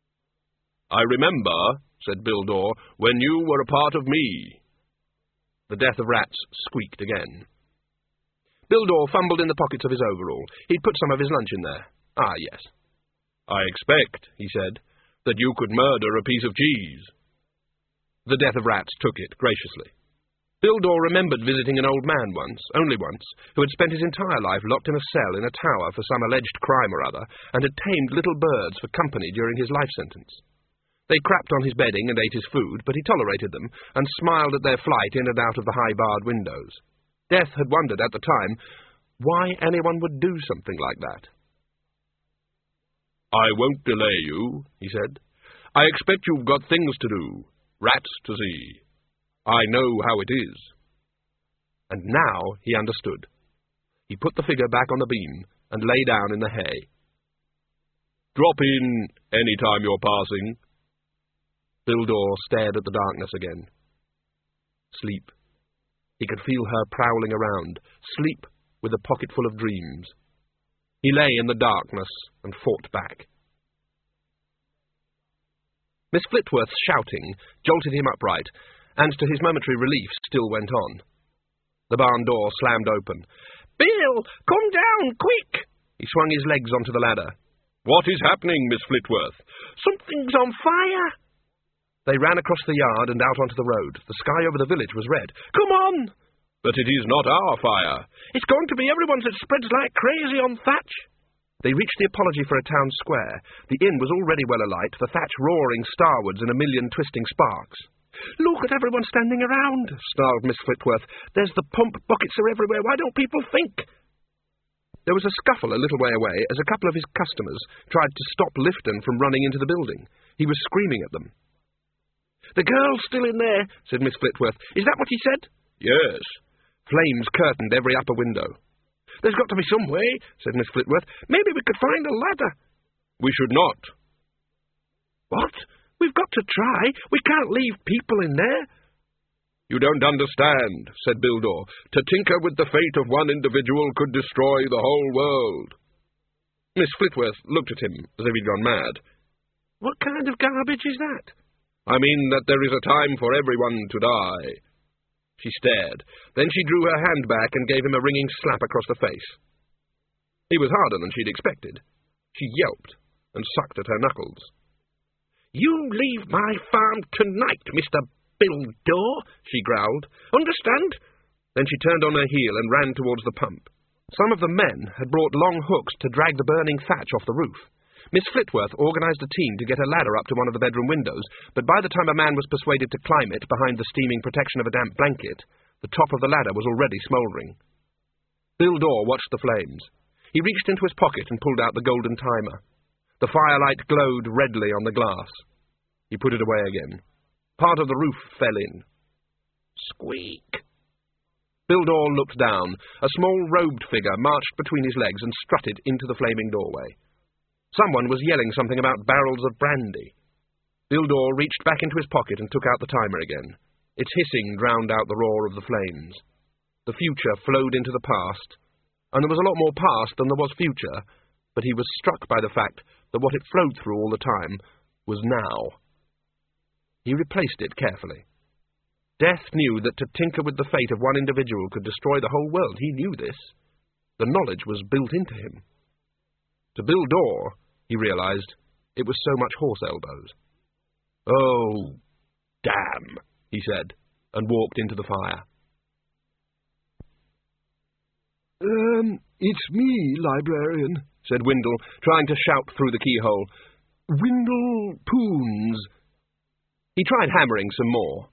I remember, said Bill Dawes, when you were a part of me. The Death of Rats squeaked again. Bill Dawes fumbled in the pockets of his overall. He'd put some of his lunch in there. Ah, yes. I expect, he said, that you could murder a piece of cheese. The Death of Rats took it graciously. Bill Dawes remembered visiting an old man once, only once, who had spent his entire life locked in a cell in a tower for some alleged crime or other, and had tamed little birds for company during his life sentence. They crapped on his bedding and ate his food, but he tolerated them, and smiled at their flight in and out of the high-barred windows. Death had wondered at the time why anyone would do something like that. I won't delay you, he said. I expect you've got things to do, rats to see. I know how it is. And now he understood. He put the figure back on the beam and lay down in the hay. Drop in any time you're passing. Bill Dawes stared at the darkness again. Sleep. He could feel her prowling around. Sleep with a pocket full of dreams. He lay in the darkness and fought back. Miss Flitworth's shouting jolted him upright, and to his momentary relief still went on. The barn door slammed open. "Bill, come down, quick!" He swung his legs onto the ladder. "What is happening, Miss Flitworth?" "Something's on fire." They ran across the yard and out onto the road. The sky over the village was red. "Come on!" "But it is not our fire." "It's going to be everyone's. It spreads like crazy on thatch." They reached the apology for a town square. The inn was already well alight, the thatch roaring starwards in a million twisting sparks. "Look at everyone standing around," snarled Miss Flitworth. "There's the pump, buckets are everywhere. Why don't people think?" There was a scuffle a little way away as a couple of his customers tried to stop Lifton from running into the building. He was screaming at them. "The girl's still in there," said Miss Flitworth. "Is that what he said?" "Yes." Flames curtained every upper window. "There's got to be some way," said Miss Flitworth. "Maybe we could find a ladder." "We should not." "What? We've got to try. We can't leave people in there." "You don't understand," said Bildor. "To tinker with the fate of one individual could destroy the whole world." Miss Flitworth looked at him as if he'd gone mad. "What kind of garbage is that?" "I mean that there is a time for everyone to die." She stared. Then she drew her hand back and gave him a ringing slap across the face. He was harder than she'd expected. She yelped and sucked at her knuckles. "You leave my farm tonight, Mister Bildor," she growled. "Understand?" Then she turned on her heel and ran towards the pump. Some of the men had brought long hooks to drag the burning thatch off the roof. Miss Flitworth organised a team to get a ladder up to one of the bedroom windows, but by the time a man was persuaded to climb it behind the steaming protection of a damp blanket, the top of the ladder was already smouldering. Bildor watched the flames. He reached into his pocket and pulled out the golden timer. The firelight glowed redly on the glass. He put it away again. Part of the roof fell in. Squeak! Bildor looked down. A small robed figure marched between his legs and strutted into the flaming doorway. Someone was yelling something about barrels of brandy. Bildor reached back into his pocket and took out the timer again. Its hissing drowned out the roar of the flames. The future flowed into the past, and there was a lot more past than there was future, but he was struck by the fact that what it flowed through all the time was now. He replaced it carefully. Death knew that to tinker with the fate of one individual could destroy the whole world. He knew this. The knowledge was built into him. To Bildor, he realized, it was so much horse elbows. "Oh, damn," he said, and walked into the fire. Um, it's me, librarian, said Windle, trying to shout through the keyhole. Windle Poons. He tried hammering some more.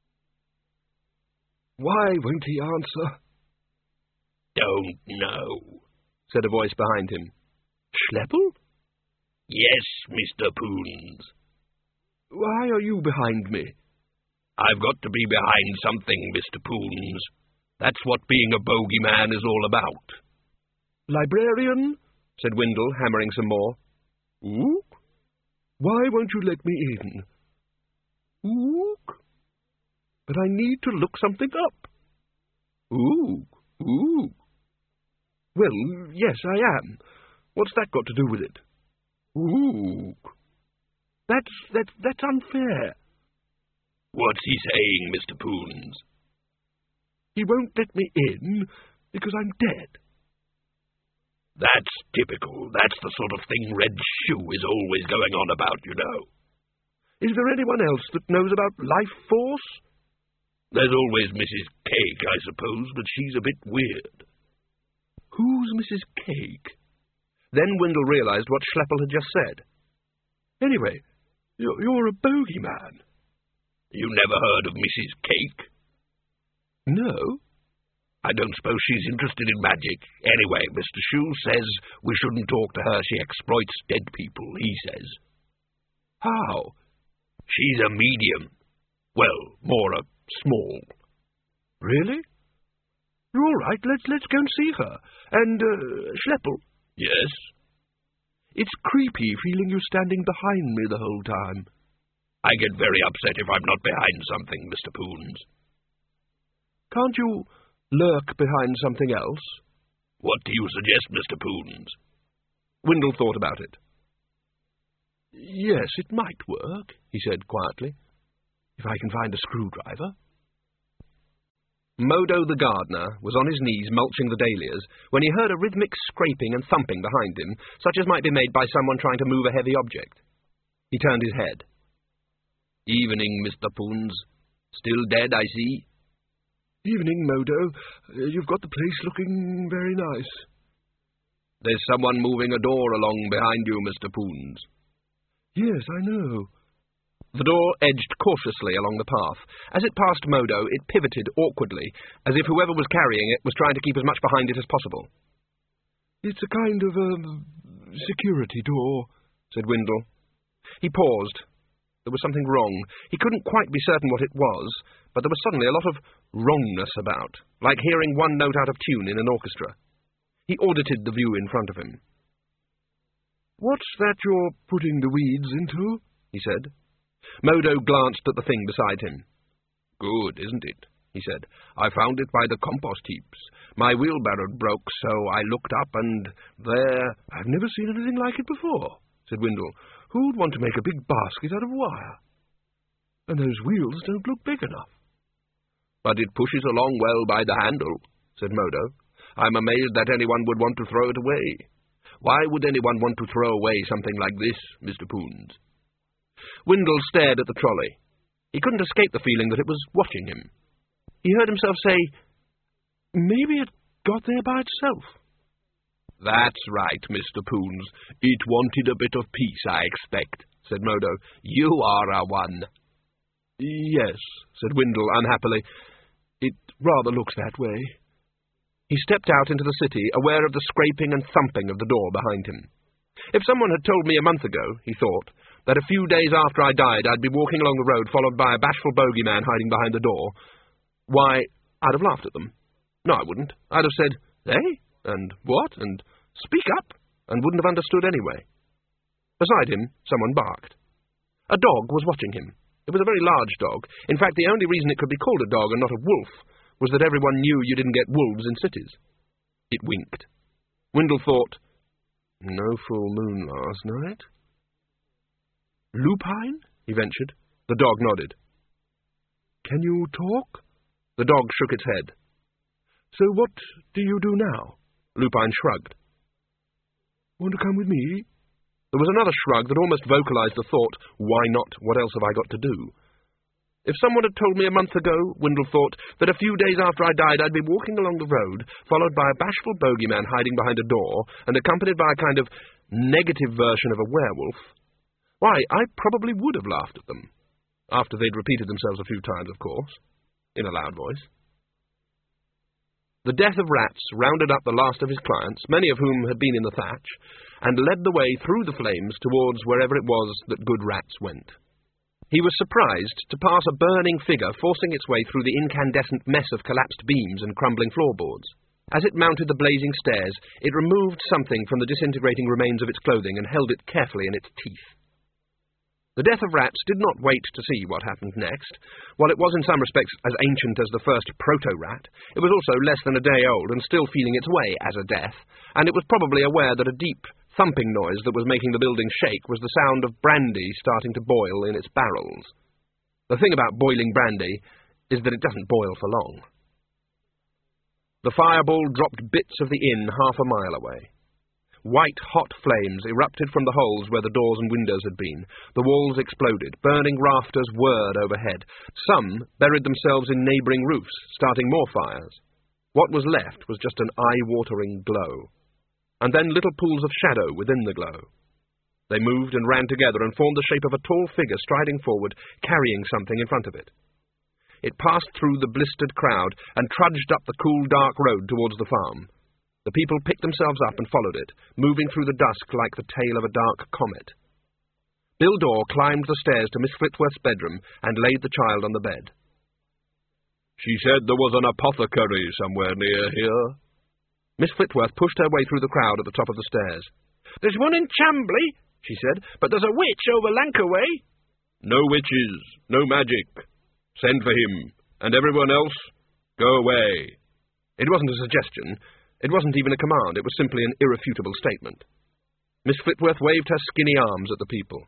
Why won't he answer? Don't know, said a voice behind him. Schleppel? Yes, Mister Poons. Why are you behind me? I've got to be behind something, Mister Poons. That's what being a bogeyman is all about. Librarian, said Windle, hammering some more. Ook? Why won't you let me in? Ook? But I need to look something up. Ook, ook. Well, yes, I am. What's that got to do with it? Ook. That's, that's, that's unfair. What's he saying, Mister Poons? He won't let me in because I'm dead. That's typical. That's the sort of thing Red Shoe is always going on about, you know. Is there anyone else that knows about life force? There's always Missus Cake, I suppose, but she's a bit weird. Who's Missus Cake? Then Windle realized what Schleppel had just said. Anyway, you're, you're a bogeyman. You never heard of Missus Cake? No. I don't suppose she's interested in magic. Anyway, Mister Shoe says we shouldn't talk to her. She exploits dead people, he says. How? She's a medium. Well, more a small. Really? All right, let's, let's go and see her. And, uh, Schleppel? Yes? It's creepy feeling you standing behind me the whole time. I get very upset if I'm not behind something, Mister Poons. Can't you lurk behind something else? What do you suggest, Mister Poons? Windle thought about it. Yes, it might work, he said quietly, if I can find a screwdriver. Modo the gardener was on his knees mulching the dahlias when he heard a rhythmic scraping and thumping behind him, such as might be made by someone trying to move a heavy object. He turned his head. "Evening, Mister Poons. Still dead, I see." "Evening, Modo. Uh, you've got the place looking very nice." "There's someone moving a door along behind you, Mister Poons." "Yes, I know." The door edged cautiously along the path. As it passed Modo, it pivoted awkwardly, as if whoever was carrying it was trying to keep as much behind it as possible. "It's a kind of a um, security door," said Windle. He paused. There was something wrong. He couldn't quite be certain what it was, but there was suddenly a lot of wrongness about, like hearing one note out of tune in an orchestra. He audited the view in front of him. "What's that you're putting the weeds into?" he said. Modo glanced at the thing beside him. "Good, isn't it?" he said. "I found it by the compost heaps. My wheelbarrow broke, so I looked up, and there—" "I've never seen anything like it before," said Windle. "Who'd want to make a big basket out of wire? And those wheels don't look big enough." "But it pushes along well by the handle," said Modo. "I'm amazed that anyone would want to throw it away. Why would anyone want to throw away something like this, Mister Poons?" Windle stared at the trolley. He couldn't escape the feeling that it was watching him. He heard himself say, "Maybe it got there by itself." "That's right, Mister Poons. It wanted a bit of peace, I expect," said Modo. "You are a one." "Yes," said Windle unhappily. "It rather looks that way." He stepped out into the city, aware of the scraping and thumping of the door behind him. If someone had told me a month ago, he thought, that a few days after I died I'd be walking along the road followed by a bashful bogeyman hiding behind the door, why, I'd have laughed at them. No, I wouldn't. I'd have said, "Eh? And what? And speak up," and wouldn't have understood anyway. Beside him, someone barked. A dog was watching him. It was a very large dog. In fact, the only reason it could be called a dog and not a wolf was that everyone knew you didn't get wolves in cities. It winked. Windle thought, "No full moon last night." "Lupine?" he ventured. The dog nodded. "Can you talk?" The dog shook its head. "So what do you do now?" Lupine shrugged. "Want to come with me?" There was another shrug that almost vocalized the thought, "Why not? What else have I got to do?" If someone had told me a month ago, Windle thought, that a few days after I died I'd be walking along the road, followed by a bashful bogeyman hiding behind a door, and accompanied by a kind of negative version of a werewolf, why, I probably would have laughed at them. After they'd repeated themselves a few times, of course, in a loud voice. The death of Rats rounded up the last of his clients, many of whom had been in the thatch, and led the way through the flames towards wherever it was that good Rats went. He was surprised to pass a burning figure forcing its way through the incandescent mess of collapsed beams and crumbling floorboards. As it mounted the blazing stairs, it removed something from the disintegrating remains of its clothing and held it carefully in its teeth. The death of Rats did not wait to see what happened next. While it was in some respects as ancient as the first proto-rat, it was also less than a day old and still feeling its way as a death, and it was probably aware that a deep, thumping noise that was making the building shake was the sound of brandy starting to boil in its barrels. The thing about boiling brandy is that it doesn't boil for long. The fireball dropped bits of the inn half a mile away. White, hot flames erupted from the holes where the doors and windows had been. The walls exploded. Burning rafters whirred overhead. Some buried themselves in neighbouring roofs, starting more fires. What was left was just an eye-watering glow, and then little pools of shadow within the glow. They moved and ran together and formed the shape of a tall figure striding forward, carrying something in front of it. It passed through the blistered crowd and trudged up the cool, dark road towards the farm. The people picked themselves up and followed it, moving through the dusk like the tail of a dark comet. Bill Dore climbed the stairs to Miss Flitworth's bedroom and laid the child on the bed. "She said there was an apothecary somewhere near here." Miss Flitworth pushed her way through the crowd at the top of the stairs. "There's one in Chambly," she said, "but there's a witch over Lancaway." "No witches, no magic. Send for him, and everyone else, go away." It wasn't a suggestion. It wasn't even a command. It was simply an irrefutable statement. Miss Flitworth waved her skinny arms at the people.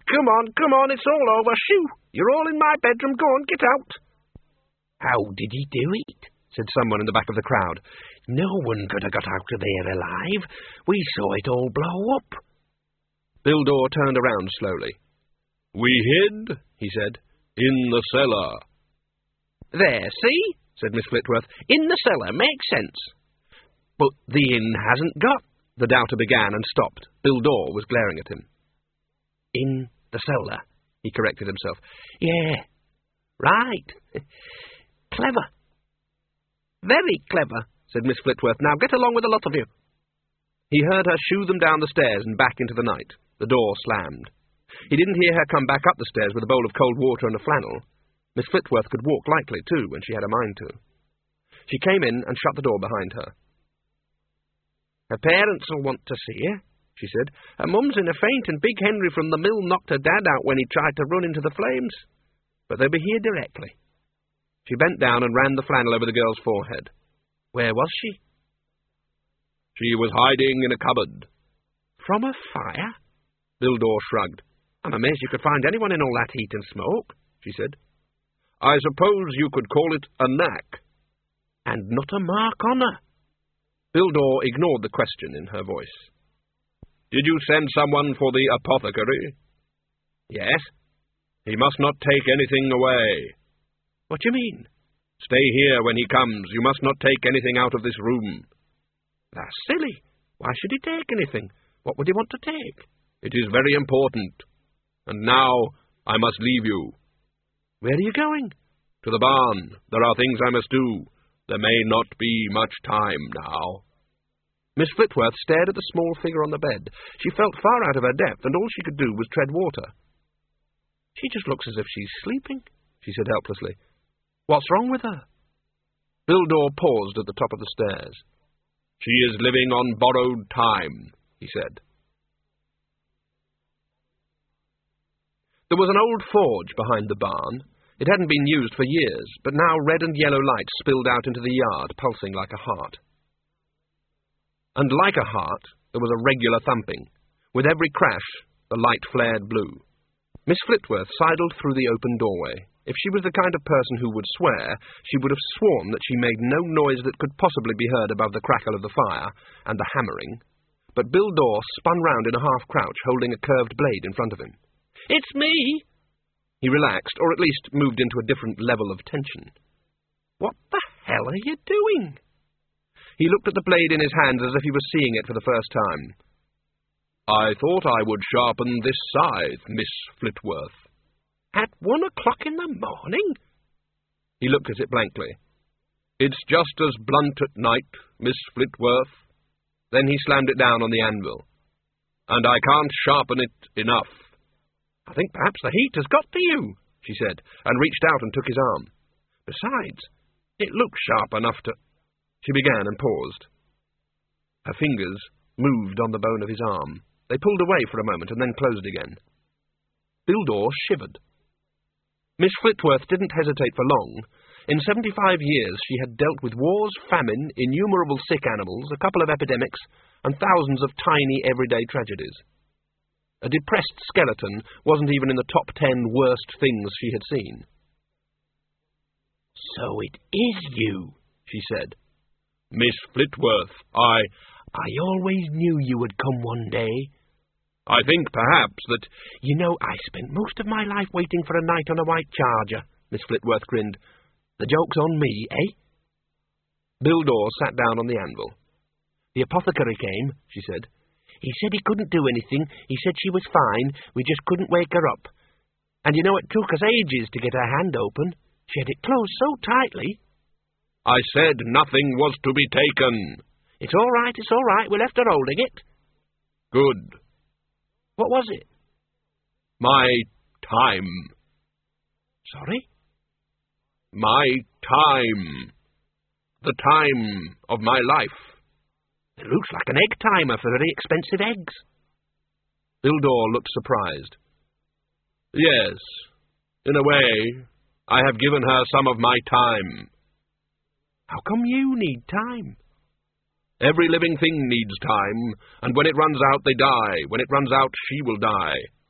Come on, come on, it's all over. Shoo! You're all in my bedroom. Go on, get out. How did he do it? Said someone in the back of the crowd. No one could have got out of there alive. We saw it all blow up. Bill Dawes turned around slowly. We hid, he said, in the cellar. There, see? Said Miss Flitworth. In the cellar, makes sense. But the inn hasn't got... The doubter began and stopped. Bill Dawes was glaring at him. In the cellar, he corrected himself. Yeah, right. Clever. Very clever, said Miss Flitworth. Now get along with the lot of you. He heard her shoo them down the stairs and back into the night. The door slammed. He didn't hear her come back up the stairs with a bowl of cold water and a flannel. Miss Flitworth could walk lightly, too, when she had a mind to. She came in and shut the door behind her. Her parents will want to see her, she said. Her mum's in a faint, and Big Henry from the mill knocked her dad out when he tried to run into the flames. But they'll be here directly. She bent down and ran the flannel over the girl's forehead. Where was she? She was hiding in a cupboard. From a fire? Bill Dawes shrugged. I'm amazed you could find anyone in all that heat and smoke, she said. I suppose you could call it a knack. And not a mark on her. Bill Dawes ignored the question in her voice. Did you send someone for the apothecary? Yes. He must not take anything away. What do you mean? Stay here when he comes. You must not take anything out of this room. That's silly. Why should he take anything? What would he want to take? It is very important. And now I must leave you. Where are you going? To the barn. There are things I must do. There may not be much time now. Miss Flitworth stared at the small figure on the bed. She felt far out of her depth, and all she could do was tread water. She just looks as if she's sleeping, she said helplessly. What's wrong with her? Bill Dawes paused at the top of the stairs. She is living on borrowed time, he said. There was an old forge behind the barn. It hadn't been used for years, but now red and yellow light spilled out into the yard, pulsing like a heart. And like a heart, there was a regular thumping. With every crash, the light flared blue. Miss Flitworth sidled through the open doorway. If she was the kind of person who would swear, she would have sworn that she made no noise that could possibly be heard above the crackle of the fire and the hammering. But Bill Dawes spun round in a half-crouch, holding a curved blade in front of him. It's me! He relaxed, or at least moved into a different level of tension. What the hell are you doing? He looked at the blade in his hands as if he was seeing it for the first time. I thought I would sharpen this scythe, Miss Flitworth. At one o'clock in the morning? He looked at it blankly. It's just as blunt at night, Miss Flitworth. Then he slammed it down on the anvil. And I can't sharpen it enough. I think perhaps the heat has got to you, she said, and reached out and took his arm. Besides, it looks sharp enough to... She began and paused. Her fingers moved on the bone of his arm. They pulled away for a moment and then closed again. Bill Dawes shivered. Miss Flitworth didn't hesitate for long. In seventy-five years she had dealt with wars, famine, innumerable sick animals, a couple of epidemics, and thousands of tiny everyday tragedies. A depressed skeleton wasn't even in the top ten worst things she had seen. So it is you, she said. Miss Flitworth, I... I always knew you would come one day. I think perhaps that... You know, I spent most of my life waiting for a night on a white charger, Miss Flitworth grinned. The joke's on me, eh? Bill Dawes sat down on the anvil. The apothecary came, she said. He said he couldn't do anything. He said she was fine. We just couldn't wake her up. And you know, it took us ages to get her hand open. She had it closed so tightly. I said nothing was to be taken. It's all right, it's all right. We left her holding it. Good. What was it? My time. Sorry? My time. The time of my life. It looks like an egg timer for very expensive eggs. Bill Dawes looked surprised. Yes, in a way, I have given her some of my time. How come you need time? Every living thing needs time, and when it runs out, they die. When it runs out, she will die.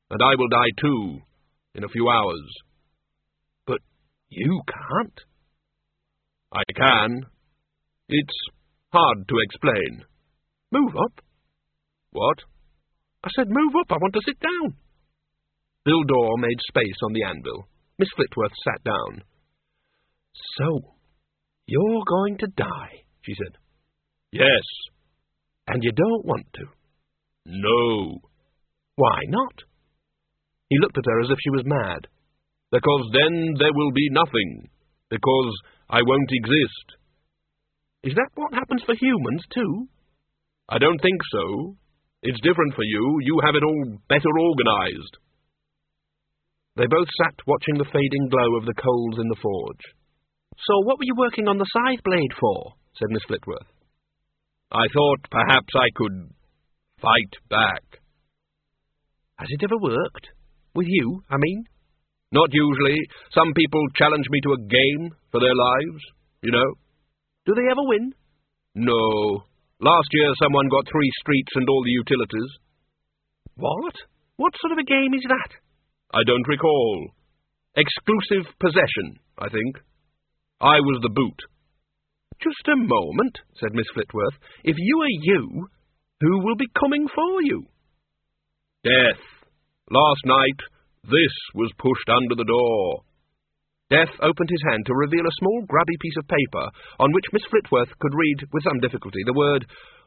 and I will die too, in a few hours. But you can't. I can. It's hard to explain. Move up. What? I said move up, I want to sit down. Bill Dore made space on the anvil. Miss Flitworth sat down. So, you're going to die, she said. Yes. And you don't want to? No. Why not? He looked at her as if she was mad. Because then there will be nothing. Because I won't exist. Is that what happens for humans, too? I don't think so. It's different for you. You have it all better organized. They both sat watching the fading glow of the coals in the forge. So what were you working on the scythe blade for? Said Miss Flitworth. I thought perhaps I could fight back. Has it ever worked? With you, I mean? Not usually. Some people challenge me to a game for their lives, you know. Do they ever win? No. Last year someone got three streets and all the utilities. What? What sort of a game is that? I don't recall. Exclusive possession, I think. I was the boot. Just a moment, said Miss Flitworth. If you are you, who will be coming for you? Death. Last night, this was pushed under the door. Death opened his hand to reveal a small grubby piece of paper on which Miss Flitworth could read with some difficulty the word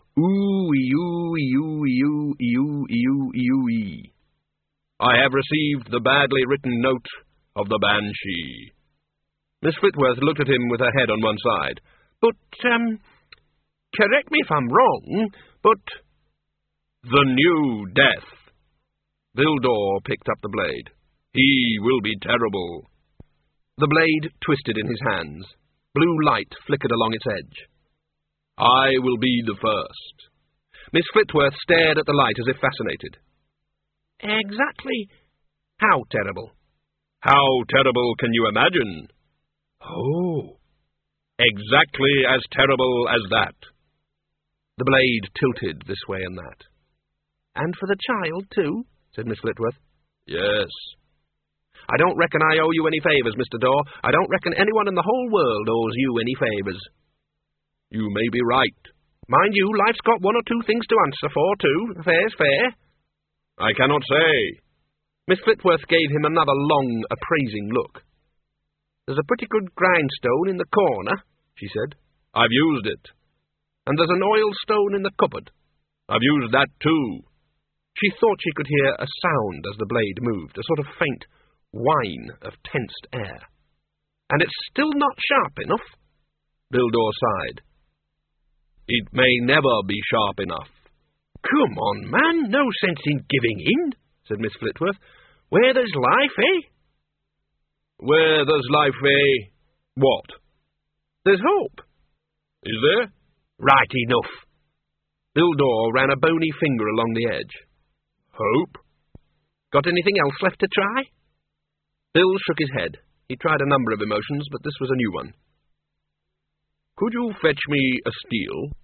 oo-ee-oo-ee-oo-ee-oo-ee-oo-ee. I have received the badly written note of the Banshee. Miss Flitworth looked at him with her head on one side. But, um, correct me if I'm wrong, but... The new death. Bill Dore picked up the blade. He will be terrible. The blade twisted in his hands. Blue light flickered along its edge. I will be the first. Miss Flitworth stared at the light as if fascinated. Exactly how terrible? How terrible can you imagine? Oh. Exactly as terrible as that. The blade tilted this way and that. And for the child, too, said Miss Flitworth. Yes. I don't reckon I owe you any favours, Mister Dore. I don't reckon anyone in the whole world owes you any favours. You may be right. Mind you, life's got one or two things to answer for, too. Fair's fair. I cannot say. Miss Flitworth gave him another long, appraising look. There's a pretty good grindstone in the corner, she said. I've used it. And there's an oil stone in the cupboard. I've used that too. She thought she could hear a sound as the blade moved, a sort of faint whine of tensed air. And it's still not sharp enough. Bill Dore sighed. It may never be sharp enough. Come on, man, no sense in giving in, said Miss Flitworth. Where there's life, eh? Where there's life, eh? What? There's hope. Is there? Right enough. Bill Dore ran a bony finger along the edge. Hope? Got anything else left to try? Bill shook his head. He tried a number of emotions, but this was a new one. Could you fetch me a steel?